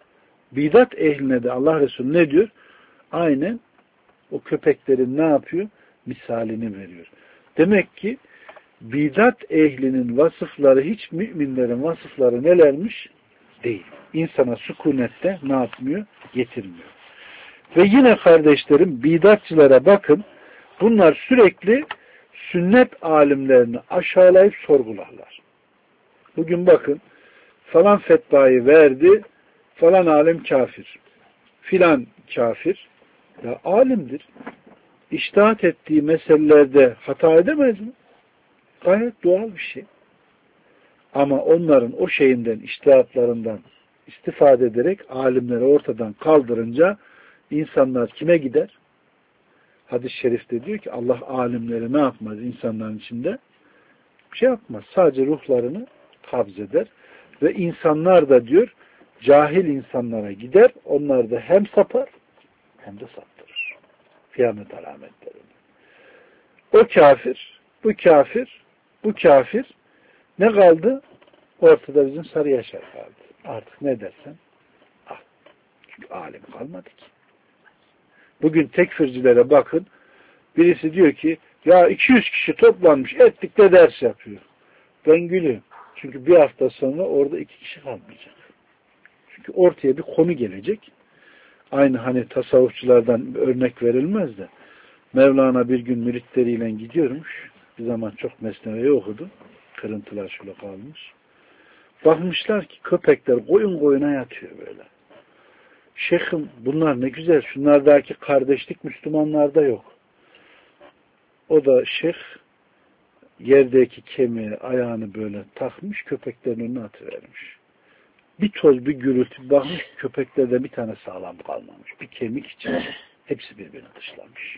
Bidat ehline de Allah Resulü ne diyor? Aynen o köpeklerin ne yapıyor? Misalini veriyor. Demek ki bidat ehlinin vasıfları hiç müminlerin vasıfları nelermiş? Değil. İnsana sükunette ne yapmıyor? Getirmiyor. Ve yine kardeşlerim bidatçılara bakın. Bunlar sürekli sünnet alimlerini aşağılayıp sorgularlar. Bugün bakın falan fetvayı verdi, falan alim kafir, filan kafir. Ya alimdir. İçtihat ettiği meselelerde hata edemez mi? Gayet doğal bir şey. Ama onların o şeyinden, içtihatlarından istifade ederek alimleri ortadan kaldırınca insanlar kime gider? hadis-i şerifte diyor ki Allah alimleri ne yapmaz insanların içinde? Bir şey yapmaz. Sadece ruhlarını kabz eder. Ve insanlar da diyor cahil insanlara gider. Onlar da hem sapar hem de saptırır. Kıyamet alametleri. O kafir, bu kafir, bu kafir ne kaldı? Ortada bizim Sarı Yaşar kaldı. Artık ne dersen al. Çünkü alim kalmadı ki. Bugün tekfircilere bakın. Birisi diyor ki ya 200 kişi toplanmış ettik de ders yapıyor. Ben gülüyorum. Çünkü bir hafta sonra orada 2 kişi kalmayacak. Çünkü ortaya bir konu gelecek. Aynı hani tasavvufçulardan örnek verilmez de Mevlana bir gün müritleriyle gidiyormuş. Bir zaman çok mesneveyi okudu. Kırıntılar şöyle kalmış. Bakmışlar ki köpekler koyun koyuna yatıyor böyle. Şeyhim bunlar ne güzel. Şunlardaki kardeşlik Müslümanlarda yok. O da şeyh yerdeki kemiği ayağını böyle takmış köpeklerin önüne atıvermiş. Bir toz bir gürültü bakmış köpeklerde bir tane sağlam kalmamış. Bir kemik için hepsi birbirini dışlamış.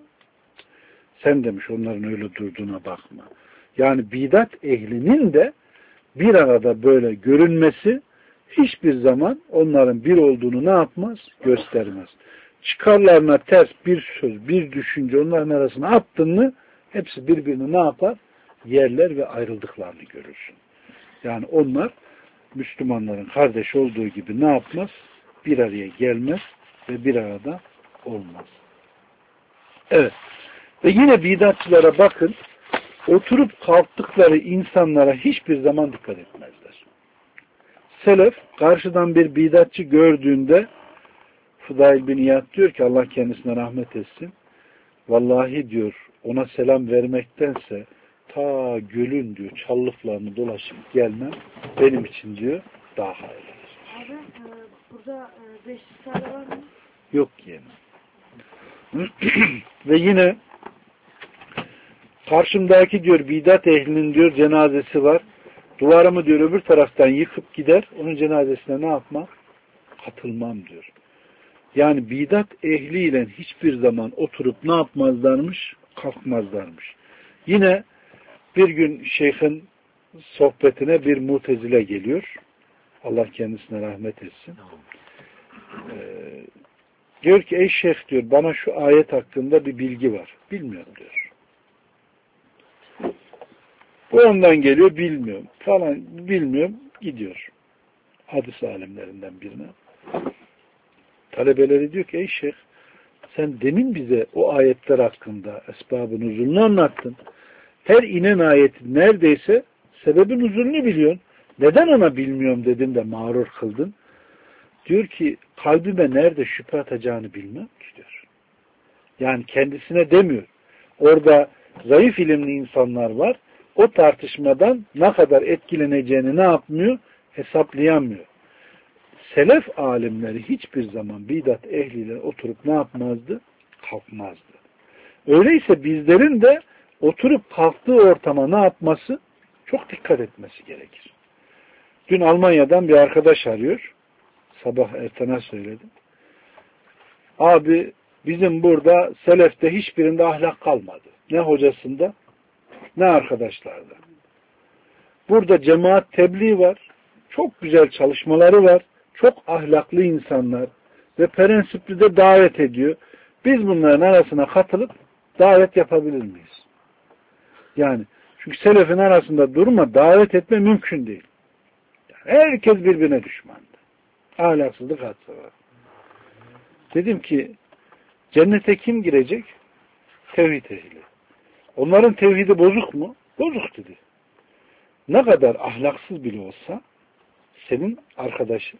Sen demiş onların öyle durduğuna bakma. Yani bidat ehlinin de bir arada böyle görünmesi hiçbir zaman onların bir olduğunu ne yapmaz? Göstermez. Çıkarlarına ters bir söz, bir düşünce onların arasına attın mı hepsi birbirini ne yapar? Yerler ve ayrıldıklarını görürsün. Yani onlar Müslümanların kardeş olduğu gibi ne yapmaz? Bir araya gelmez ve bir arada olmaz. Evet. Ve yine bidatçılara bakın, oturup kalktıkları insanlara hiçbir zaman dikkat etmezler. Selef, karşıdan bir bidatçı gördüğünde Fıdail bin İyad diyor ki Allah kendisine rahmet etsin. Vallahi diyor ona selam vermektense ta gölün diyor çallıklarını dolaşıp gelmem benim için diyor daha hayırlıdır. Abi burada 5 tane var mı? Yok yani. Ve yine karşımdaki diyor bidat ehlinin diyor cenazesi var. Duvarımı diyor öbür taraftan yıkıp gider. Onun cenazesine ne yapmam? Katılmam diyor. Yani bidat ehliyle hiçbir zaman oturup ne yapmazlarmış? Kalkmazlarmış. Yine bir gün şeyhin sohbetine bir mutezile geliyor. Allah kendisine rahmet etsin. Diyor ki ey şeyh diyor bana şu ayet hakkında bir bilgi var. Bilmiyorum diyor. Bu ondan geliyor bilmiyorum. Falan bilmiyorum gidiyor. Hadis alimlerinden birine. Talebeleri diyor ki ey şeyh sen demin bize o ayetler hakkında esbab-ı nuzulunu anlattın. Her inen ayetin neredeyse sebebin nuzulunu biliyorsun. Neden ona bilmiyorum dedin de mağrur kıldın? Diyor ki kalbime nerede şüphe atacağını bilmem ki diyor. Yani kendisine demiyor. Orada zayıf ilimli insanlar var. O tartışmadan ne kadar etkileneceğini ne yapmıyor? Hesaplayamıyor. Selef alimleri hiçbir zaman bidat ehliyle oturup ne yapmazdı? Kalkmazdı. Öyleyse bizlerin de oturup kalktığı ortama ne yapması? Çok dikkat etmesi gerekir. Dün Almanya'dan bir arkadaş arıyor. Sabah ertene söyledim. Abi bizim burada selefte hiçbirinde ahlak kalmadı. Ne hocasında ne arkadaşlarda. Burada cemaat tebliğ var. Çok güzel çalışmaları var. Çok ahlaklı insanlar ve prensipli de davet ediyor. Biz bunların arasına katılıp davet yapabilir miyiz? Yani çünkü selefin arasında durma, davet etme mümkün değil. Yani herkes birbirine düşmandı. Ahlaksızlık hadise var. Dedim ki cennete kim girecek? Tevhid ehli. Onların tevhidi bozuk mu? Bozuk dedi. Ne kadar ahlaksız bile olsa senin arkadaşın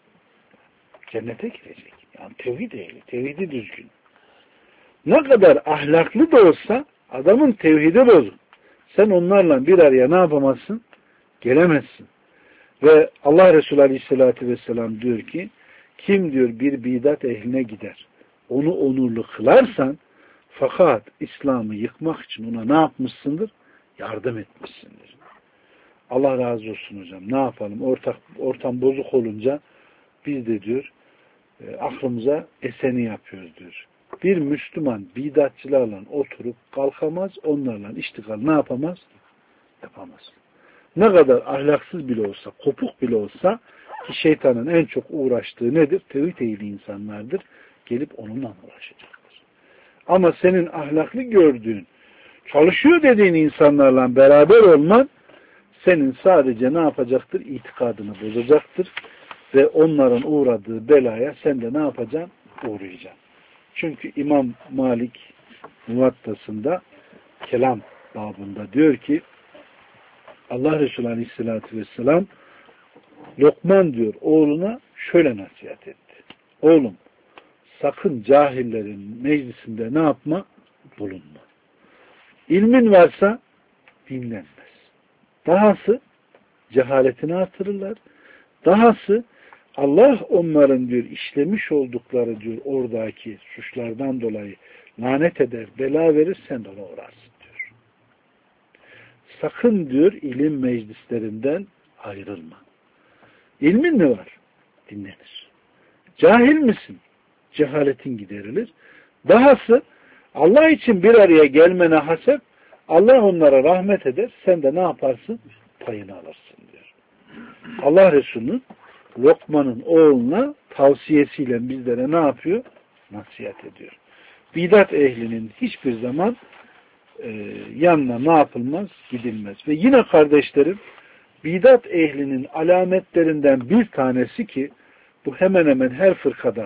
cennete girecek. Yani tevhid ehli, tevhidi düzgün. Ne kadar ahlaklı da olsa adamın tevhidi bozuk. Sen onlarla bir araya ne yapamazsın? Gelemezsin. Ve Allah Resulü Aleyhisselatü Vesselam diyor ki kim diyor bir bidat ehline gider onu onurlu kılarsan fakat İslam'ı yıkmak için ona ne yapmışsındır? Yardım etmişsindir. Allah razı olsun hocam. Ne yapalım? Ortam bozuk olunca biz de diyor aklımıza eseni yapıyoruz diyor. Bir Müslüman bidatçılarla oturup kalkamaz, onlarla iştigal ne yapamaz? Yapamaz. Ne kadar ahlaksız bile olsa, kopuk bile olsa ki şeytanın en çok uğraştığı nedir? Tevhid ehli insanlardır. Gelip onunla uğraşacaktır. Ama senin ahlaklı gördüğün, çalışıyor dediğin insanlarla beraber olman senin sadece ne yapacaktır? İtikadını bozacaktır. Ve onların uğradığı belaya sen de ne yapacaksın? Uğrayacaksın. Çünkü İmam Malik Muvattası'nda kelam babında diyor ki Allah Resulü Aleyhisselatü Vesselam Lokman diyor oğluna şöyle nasihat etti. Oğlum sakın cahillerin meclisinde ne yapma? Bulunma. İlmin varsa dinlenmez. Dahası cehaletini artırırlar. Dahası Allah onların diyor işlemiş oldukları diyor oradaki suçlardan dolayı lanet eder, bela verir, sen de ona uğrarsın diyor. Sakın diyor ilim meclislerinden ayrılma. İlmin mi var? Dinlenir. Cahil misin? Cehaletin giderilir. Dahası Allah için bir araya gelmene hasep Allah onlara rahmet eder. Sen de ne yaparsın? Payını alırsın diyor. Allah Resulü Lokman'ın oğluna tavsiyesiyle bizlere ne yapıyor? Nasihat ediyor. Bidat ehlinin hiçbir zaman yanına ne yapılmaz? Gidilmez. Ve yine kardeşlerim bidat ehlinin alametlerinden bir tanesi ki bu hemen hemen her fırkada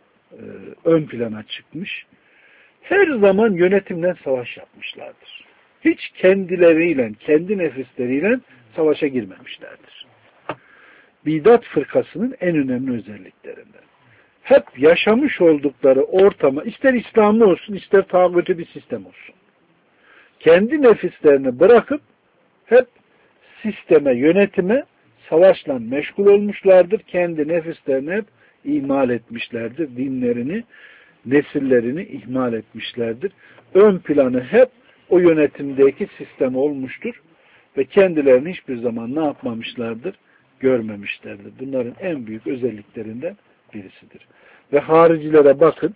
ön plana çıkmış. Her zaman yönetimle savaş yapmışlardır. Hiç kendileriyle, kendi nefisleriyle savaşa girmemişlerdir. Bidat fırkasının en önemli özelliklerinden. Hep yaşamış oldukları ortama, ister İslamlı olsun, ister tağutu bir sistem olsun. Kendi nefislerini bırakıp hep sisteme, yönetime, savaşla meşgul olmuşlardır. Kendi nefislerini hep ihmal etmişlerdir. Dinlerini, nesillerini ihmal etmişlerdir. Ön planı hep o yönetimdeki sistem olmuştur. Ve kendilerini hiçbir zaman ne yapmamışlardır? Görmemişlerdir. Bunların en büyük özelliklerinden birisidir. Ve haricilere bakın,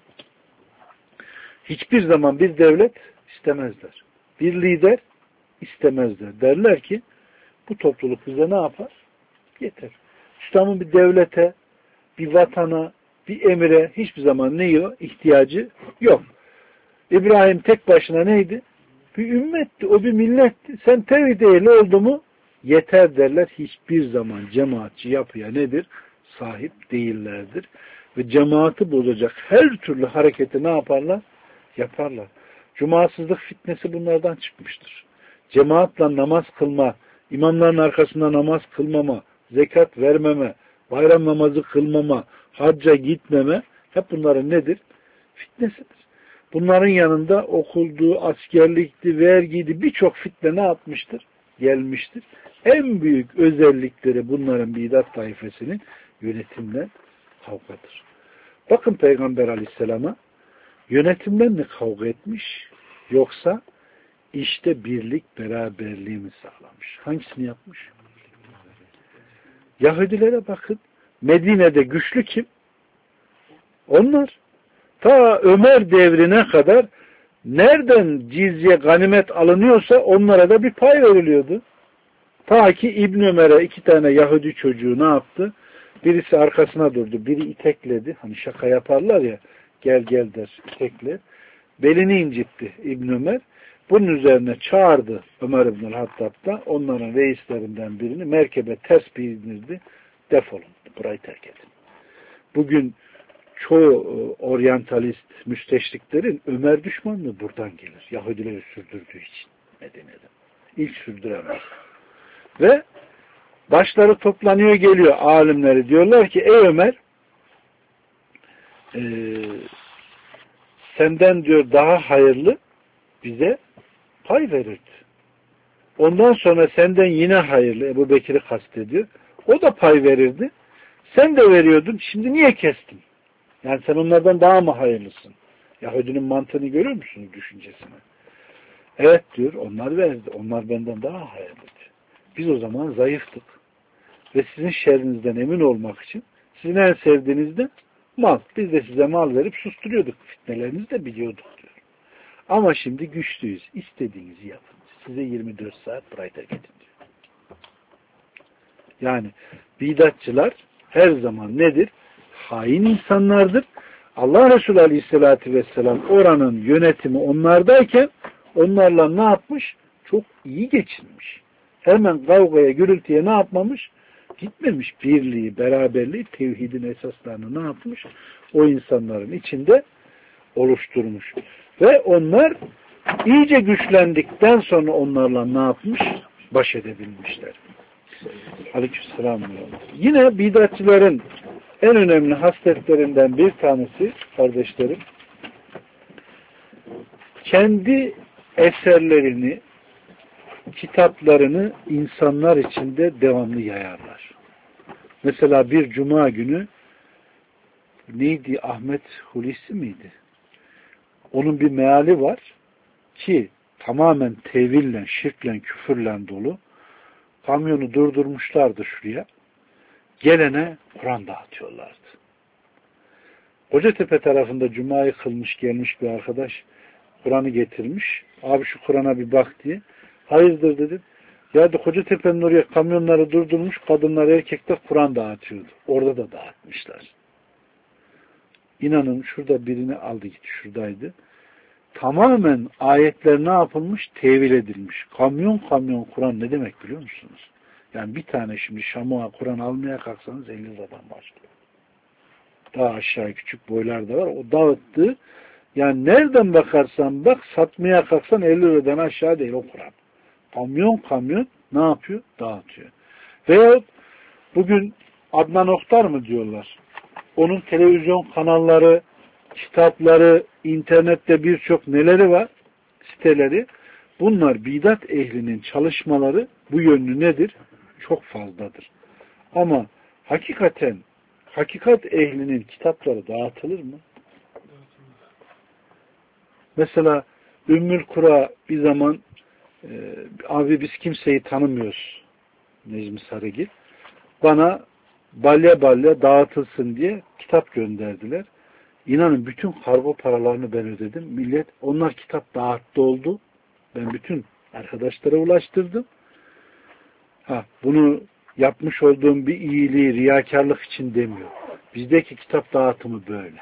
hiçbir zaman bir devlet istemezler. Bir lider istemezler. Derler ki, bu topluluk bize ne yapar? Yeter. İslam'ın bir devlete, bir vatana, bir emire hiçbir zaman ihtiyacı yok. İbrahim tek başına neydi? Bir ümmetti, o bir milletti. Sen tevhid ehli oldu mu yeter derler. Hiçbir zaman cemaatçi yapıya nedir? Sahip değillerdir. Ve cemaati bozacak her türlü hareketi ne yaparlar? Yaparlar. Cumasızlık fitnesi bunlardan çıkmıştır. Cemaatle namaz kılma, imamların arkasında namaz kılmama, zekat vermeme, bayram namazı kılmama, hacca gitmeme hep bunların nedir? Fitnesidir. Bunların yanında okuldu, askerlikti, vergiydi, birçok fitne ne yapmıştır? Gelmiştir. En büyük özellikleri bunların bidat taifesinin yönetimle kavgadır. Bakın Peygamber Aleyhisselam'a yönetimden mi kavga etmiş yoksa işte birlik beraberliği mi sağlamış? Hangisini yapmış? Yahudilere bakın. Medine'de güçlü kim? Onlar. Ta Ömer devrine kadar nereden cizye, ganimet alınıyorsa onlara da bir pay veriliyordu. Ta ki İbn Ömer'e 2 tane Yahudi çocuğu ne yaptı? Birisi arkasına durdu, biri itekledi. Hani şaka yaparlar ya, gel gel der, itekle. Belini incitti İbn Ömer. Bunun üzerine çağırdı Ömer İbn Hattab'da onların reislerinden birini merkebe ters bindirdi. Defolun, burayı terk edin. Bugün çoğu oryantalist müsteşriklerin Ömer düşmanlığı buradan gelir. Yahudileri sürdürdüğü için Medine'de. İlk sürdüremez. Ve başları toplanıyor geliyor alimleri. Diyorlar ki ey Ömer senden diyor daha hayırlı bize pay verirdi. Ondan sonra senden yine hayırlı Ebu Bekir'i kastediyor. O da pay verirdi. Sen de veriyordun. Şimdi niye kestin? Yani sen onlardan daha mı hayırlısın? Yahudinin mantığını görüyor musunuz düşüncesini? Evet diyor. Onlar verdi. Onlar benden daha hayırlıydı. Biz o zaman zayıftık. Ve sizin şerrinizden emin olmak için sizin en sevdiğiniz de Mal. Biz de size mal verip susturuyorduk. Fitnelerinizi de biliyorduk diyor. Ama şimdi güçlüyüz. İstediğinizi yapın. Size 24 saat burayı terk edin diyor. Yani bidatçılar her zaman nedir? Hain insanlardır. Allah Resulü Aleyhisselatü Vesselam oranın yönetimi onlardayken onlarla ne yapmış? Çok iyi geçinmiş. Hemen kavgaya, gürültüye ne yapmamış? Gitmemiş. Birliği, beraberliği, tevhidin esaslarını ne yapmış? O insanların içinde oluşturmuş. Ve onlar iyice güçlendikten sonra onlarla ne yapmış? Baş edebilmişler. Aleykümselam. Yine bidatçıların en önemli hasletlerinden bir tanesi kardeşlerim, kendi eserlerini, kitaplarını insanlar içinde devamlı yayarlar. Mesela bir cuma günü neydi? Ahmet Hulusi miydi? Onun bir meali var ki tamamen teville, şirkle, küfürle dolu. Kamyonu durdurmuşlardı şuraya. Gelene Kur'an dağıtıyorlardı. Kocatepe tarafında cumayı kılmış gelmiş bir arkadaş Kur'an'ı getirmiş. Abi şu Kur'an'a bir bak diye. Hayırdır dedim. Ya da Kocatepe'nin oraya kamyonları durdurmuş, kadınlar erkekler Kur'an dağıtıyordu. Orada da dağıtmışlar. İnanın şurada birini aldı gitti, şuradaydı. Tamamen ayetler ne yapılmış? Tevil edilmiş. Kamyon kamyon Kur'an ne demek biliyor musunuz? Yani bir tane şimdi Şam'a Kur'an almaya kalksanız 50 liradan başlıyor. Daha aşağı küçük boylar da var. O dağıttı. Yani nereden bakarsan bak satmaya kalksan 50 liradan aşağı değil o Kur'an. Kamyon kamyon ne yapıyor? Dağıtıyor. Veyahut bugün Adnan Oktar mı diyorlar? Onun televizyon kanalları, kitapları, internette birçok neleri var? Siteleri. Bunlar bidat ehlinin çalışmaları bu yönlü nedir? Çok fazladır. Ama hakikaten hakikat ehlinin kitapları dağıtılır mı? Mesela Ümmül Kura bir zaman abi biz kimseyi tanımıyoruz Necmi Sarıgil. Bana balya balya dağıtılsın diye kitap gönderdiler. İnanın bütün kargo paralarını ben ödedim. Millet onlar kitap dağıttı oldu. Ben bütün arkadaşlara ulaştırdım. Bunu yapmış olduğum bir iyiliği riyakarlık için demiyor. Bizdeki kitap dağıtımı böyle.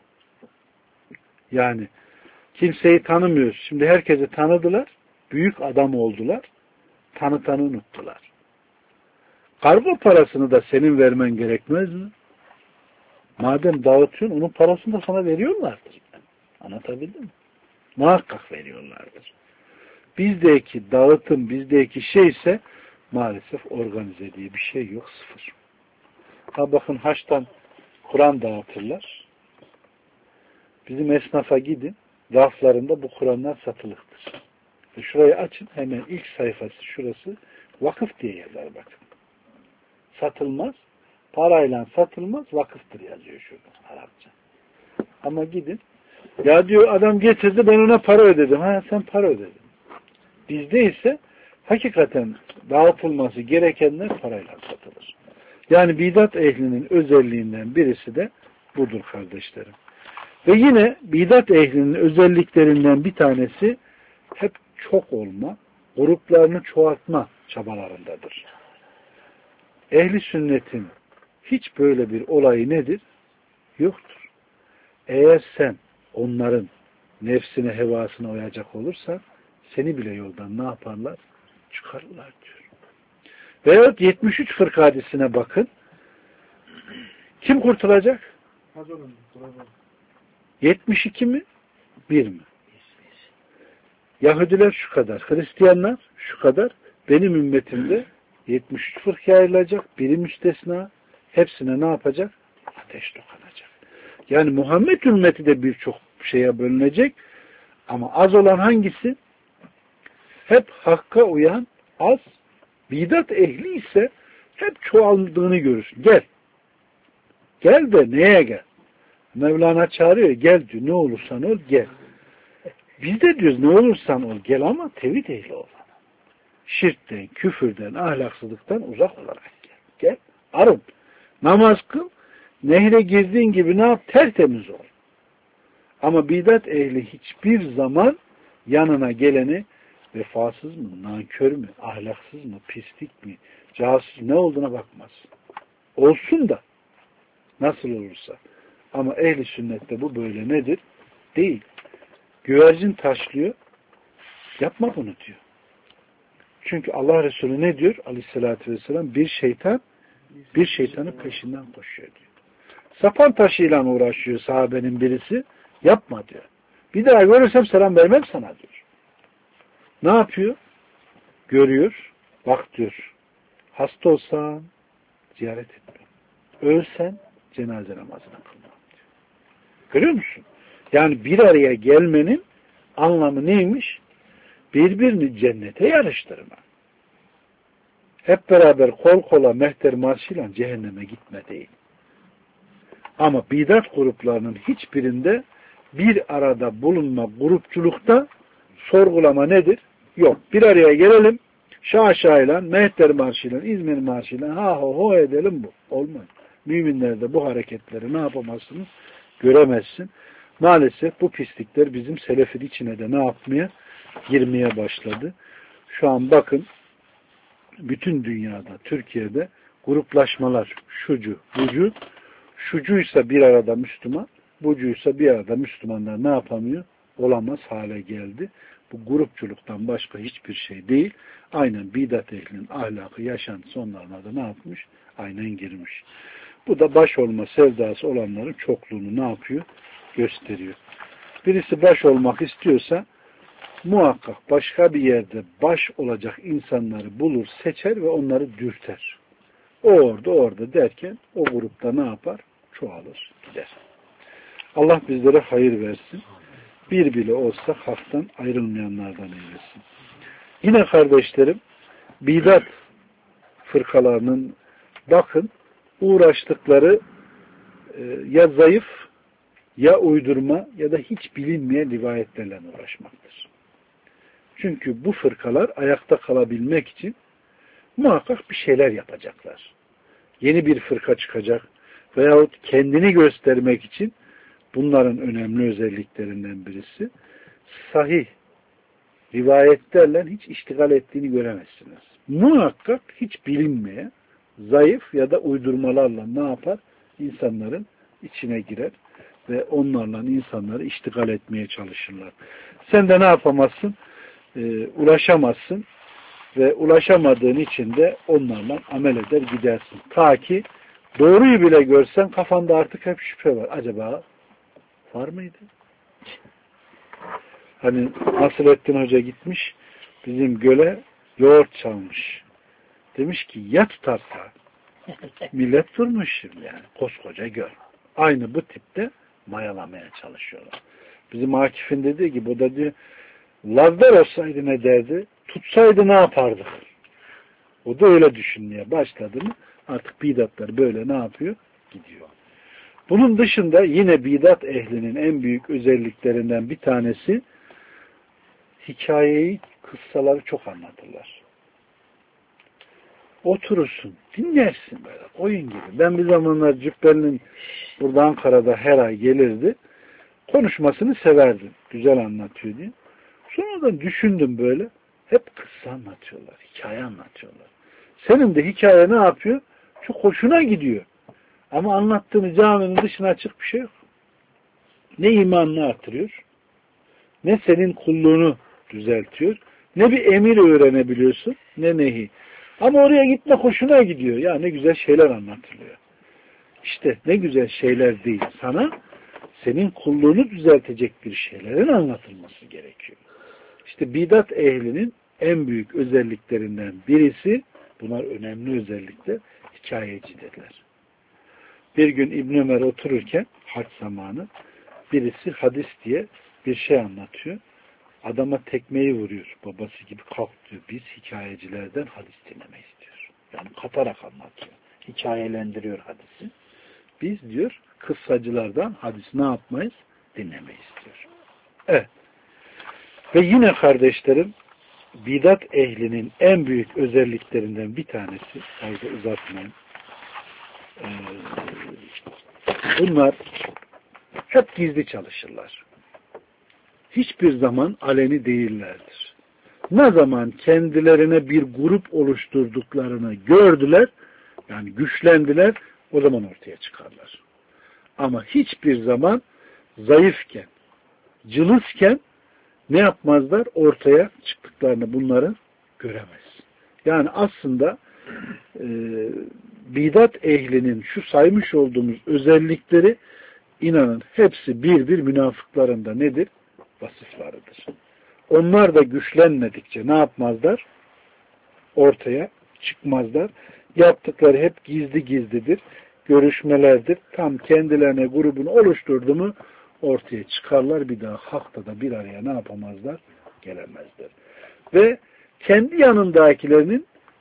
Yani kimseyi tanımıyoruz. Şimdi herkesi tanıdılar. Büyük adam oldular. Tanıtanı unuttular. Kargo parasını da senin vermen gerekmez mi? Madem dağıtıyorsun onun parasını da sana veriyorlardır. Anlatabildim mi? Muhakkak veriyorlardır. Bizdeki dağıtım, bizdeki şeyse maalesef organize diye bir şey yok. Sıfır. Bakın haçtan Kur'an dağıtırlar. Bizim esnafa gidin. Raflarında bu Kur'anlar satılıktır. Şurayı açın. Hemen ilk sayfası şurası. Vakıf diye yazar bakın. Satılmaz. Parayla satılmaz. Vakıftır yazıyor şurada. Arapça. Ama gidin. Ya diyor adam getirdi ben ona para ödedim. Sen para ödedin. Bizde ise hakikaten dağıtılması gerekenler parayla satılır. Yani bidat ehlinin özelliğinden birisi de budur kardeşlerim. Ve yine bidat ehlinin özelliklerinden bir tanesi hep çok olma, gruplarını çoğaltma çabalarındadır. Ehli sünnetin hiç böyle bir olayı nedir? Yoktur. Eğer sen onların nefsine, hevasına uyacak olursan seni bile yoldan ne yaparlar? Çıkarırlar diyor. Veyahut 73 fırka hadisine bakın. Kim kurtulacak? 72 mi? 1 mi? Yahudiler şu kadar, Hristiyanlar şu kadar. Benim ümmetimde 73 fırkaya ayrılacak. Biri müstesna. Hepsine ne yapacak? Ateş dokunacak. Yani Muhammed ümmeti de birçok şeye bölünecek. Ama az olan hangisi? Hep hakka uyan az. Bidat ehli ise hep çoğaldığını görürsün. Gel. Gel de neye gel? Mevlana çağırıyor. Gel diyor. Ne olursan ol gel. Biz de diyoruz ne olursan ol gel ama tevhid ehli ol. Şirkten, küfürden, ahlaksızlıktan uzak olarak gel. Gel. Arın. Namaz kıl. Nehre girdiğin gibi ne yap? Tertemiz ol. Ama bidat ehli hiçbir zaman yanına geleni vefasız mı, nankör mü, ahlaksız mı, pislik mi, casus ne olduğuna bakmaz. Olsun da nasıl olursa. Ama ehli sünnette bu böyle nedir? Değil. Güvercin taşlıyor. Yapma bunu diyor. Çünkü Allah Resulü ne diyor? Aleyhissalatü vesselam bir şeytanın peşinden koşuyor diyor. Sapan taşıyla uğraşıyor sahabenin birisi. Yapma diyor. Bir daha görürsem selam vermem sana diyor. Ne yapıyor? Görüyor. Bak diyor. Hasta olsan ziyaret etme. Ölsen cenaze namazına kılma diyor. Görüyor musun? Yani bir araya gelmenin anlamı neymiş? Birbirini cennete yarıştırma. Hep beraber kol kola mehter marşıyla cehenneme gitme değil. Ama bidat gruplarının hiçbirinde bir arada bulunma grupçulukta sorgulama nedir? Yok. Bir araya gelelim. Şaşayla, mehter marşıyla, İzmir marşıyla ha ho ho edelim bu. Olmaz. Müminlerde bu hareketleri ne yapamazsınız? Göremezsin. Maalesef bu pislikler bizim selefin içine de ne yapmaya? Girmeye başladı. Şu an bakın bütün dünyada, Türkiye'de gruplaşmalar şucu, bucu, şucuysa bir arada Müslüman, bucuysa bir arada Müslümanlar ne yapamıyor? Olamaz hale geldi. Bu grupçuluktan başka hiçbir şey değil. Aynen bidat ehlinin ahlakı, yaşantısı onlarına da ne yapmış? Aynen girmiş. Bu da baş olma sevdası olanların çokluğunu ne yapıyor? Gösteriyor. Birisi baş olmak istiyorsa muhakkak başka bir yerde baş olacak insanları bulur, seçer ve onları dürter. O orada derken o grupta ne yapar? Çoğalır, gider. Allah bizlere hayır versin. Bir bile olsa haktan ayrılmayanlardan eylesin. Yine kardeşlerim, bidat fırkalarının bakın uğraştıkları ya zayıf, ya uydurma ya da hiç bilinmeyen rivayetlerle uğraşmaktır. Çünkü bu fırkalar ayakta kalabilmek için muhakkak bir şeyler yapacaklar. Yeni bir fırka çıkacak veyahut kendini göstermek için bunların önemli özelliklerinden birisi sahih rivayetlerle hiç iştigal ettiğini göremezsiniz. Muhakkak hiç bilinmeye zayıf ya da uydurmalarla ne yapar? İnsanların içine girer ve onlarla insanları iştigal etmeye çalışırlar. Sen de ne yapamazsın? Ulaşamazsın ve ulaşamadığın için de onlarla amel eder gidersin. Ta ki doğruyu bile görsen kafanda artık hep şüphe var. Acaba var mıydı? Hani Nasrettin Hoca gitmiş bizim göle yoğurt çalmış. Demiş ki ya tutarsa millet durmuş şimdi yani. Koskoca göl. Aynı bu tipte mayalamaya çalışıyorlar. Bizim Akif'in dediği gibi o da diyor Lazlar olsaydı ne derdi? Tutsaydı ne yapardık? O da öyle düşünmeye başladı mı artık bidatlar böyle ne yapıyor? Gidiyor. Bunun dışında yine bidat ehlinin en büyük özelliklerinden bir tanesi hikayeyi, kıssaları çok anlatırlar. Oturursun, dinlersin böyle, oyun gibi. Ben bir zamanlar Cübbeli'nin burada Ankara'da her ay gelirdi. Konuşmasını severdim. Güzel anlatıyor diye. Sonradan düşündüm böyle. Hep kıssa anlatıyorlar, hikaye anlatıyorlar. Senin de hikaye ne yapıyor? Çok hoşuna gidiyor. Ama anlattığını caminin dışına açık bir şey yok. Ne imanını artırıyor, ne senin kulluğunu düzeltiyor, ne bir emir öğrenebiliyorsun, ne nehi. Ama oraya gitme hoşuna gidiyor. Ya ne güzel şeyler anlatılıyor. İşte ne güzel şeyler değil. Sana senin kulluğunu düzeltecek bir şeylerin anlatılması gerekiyor. İşte bidat ehlinin en büyük özelliklerinden birisi, bunlar önemli özellikler, hikayecidirler. Bir gün İbn Ömer otururken hac zamanı birisi hadis diye bir şey anlatıyor. Adama tekmeyi vuruyor. Babası gibi kalk diyor. Biz hikayecilerden hadis dinlemeyi istiyor. Yani katarak anlatıyor. Hikayelendiriyor hadisi. Biz diyor kıssacılardan hadis ne yapmayız? Dinlemeyi istiyor. Evet. Ve yine kardeşlerim bidat ehlinin en büyük özelliklerinden bir tanesi, fazla uzatmayın, Bunlar hep gizli çalışırlar. Hiçbir zaman aleni değillerdir. Ne zaman kendilerine bir grup oluşturduklarını gördüler, yani güçlendiler, o zaman ortaya çıkarlar. Ama hiçbir zaman zayıfken, cılızken ne yapmazlar? Ortaya çıktıklarını bunların göremez. Yani aslında bidat ehlinin şu saymış olduğumuz özellikleri inanın hepsi bir münafıklarında nedir? Vasıflarıdır. Onlar da güçlenmedikçe ne yapmazlar? Ortaya çıkmazlar. Yaptıkları hep gizlidir. Görüşmelerdir. Tam kendilerine grubunu oluşturdu mu ortaya çıkarlar. Bir daha hakta da bir araya ne yapamazlar? Gelemezler. Ve kendi yanındakilerinin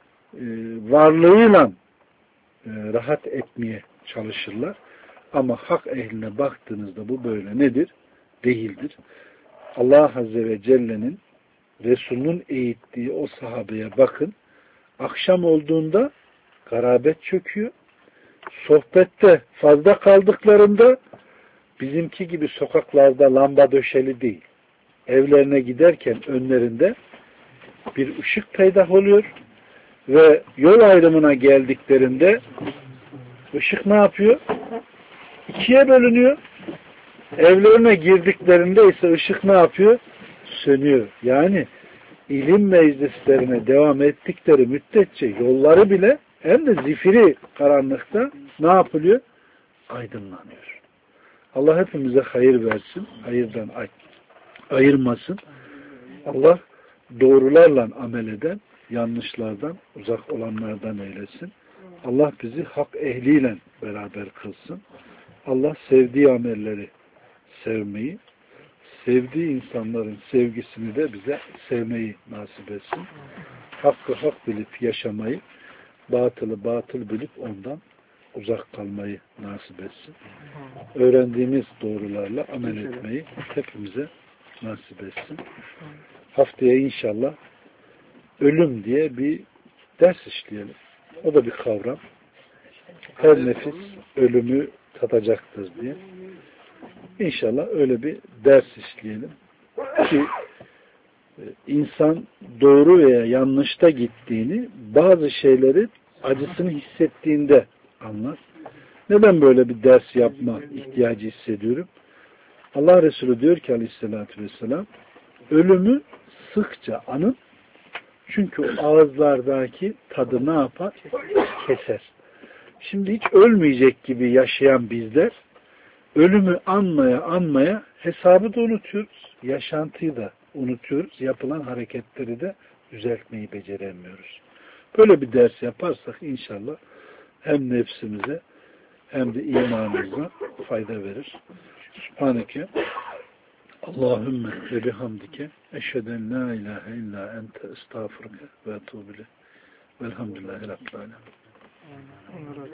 varlığıyla rahat etmeye çalışırlar. Ama hak ehline baktığınızda bu böyle nedir? Değildir. Allah Azze ve Celle'nin Resul'ün eğittiği o sahabeye bakın. Akşam olduğunda garabet çöküyor. Sohbette fazla kaldıklarında bizimki gibi sokaklarda lamba döşeli değil. Evlerine giderken önlerinde bir ışık peydah oluyor ve yol ayrımına geldiklerinde ışık ne yapıyor? İkiye bölünüyor. Evlerine girdiklerinde ise ışık ne yapıyor? Sönüyor. Yani ilim meclislerine devam ettikleri müddetçe yolları bile hem de zifiri karanlıkta ne yapılıyor? Aydınlanıyor. Allah hepimize hayır versin. Hayırdan ayırmasın. Allah doğrularla amel eden, yanlışlardan uzak olanlardan eylesin. Allah bizi hak ehliyle beraber kılsın. Allah sevdiği amelleri sevmeyi, sevdiği insanların sevgisini de bize sevmeyi nasip etsin. Hakkı hak bilip yaşamayı, batılı batıl bilip ondan uzak kalmayı nasip etsin. Öğrendiğimiz doğrularla amel etmeyi hepimize nasip etsin. Haftaya inşallah ölüm diye bir ders işleyelim. O da bir kavram. Her nefis ölümü tadacaktır diye. İnşallah öyle bir ders işleyelim. Ki insan doğru veya yanlışta gittiğini, bazı şeyleri acısını hissettiğinde anlar. Neden böyle bir ders yapma ihtiyacı hissediyorum? Allah Resulü diyor ki aleyhissalatü vesselam, ölümü sıkça anın, çünkü o ağızlardaki tadı ne yapar? Keser. Şimdi hiç ölmeyecek gibi yaşayan bizler, ölümü anmaya hesabı da unutuyoruz. Yaşantıyı da unutuyoruz. Yapılan hareketleri de düzeltmeyi beceremiyoruz. Böyle bir ders yaparsak inşallah hem nefsimize hem de imanımıza fayda verir. Subhaneke Allahümme ve bihamdike eşheden la ilahe illa ente estağfurke ve etûbü ileyk. Velhamdülillahi Rabbil alemin.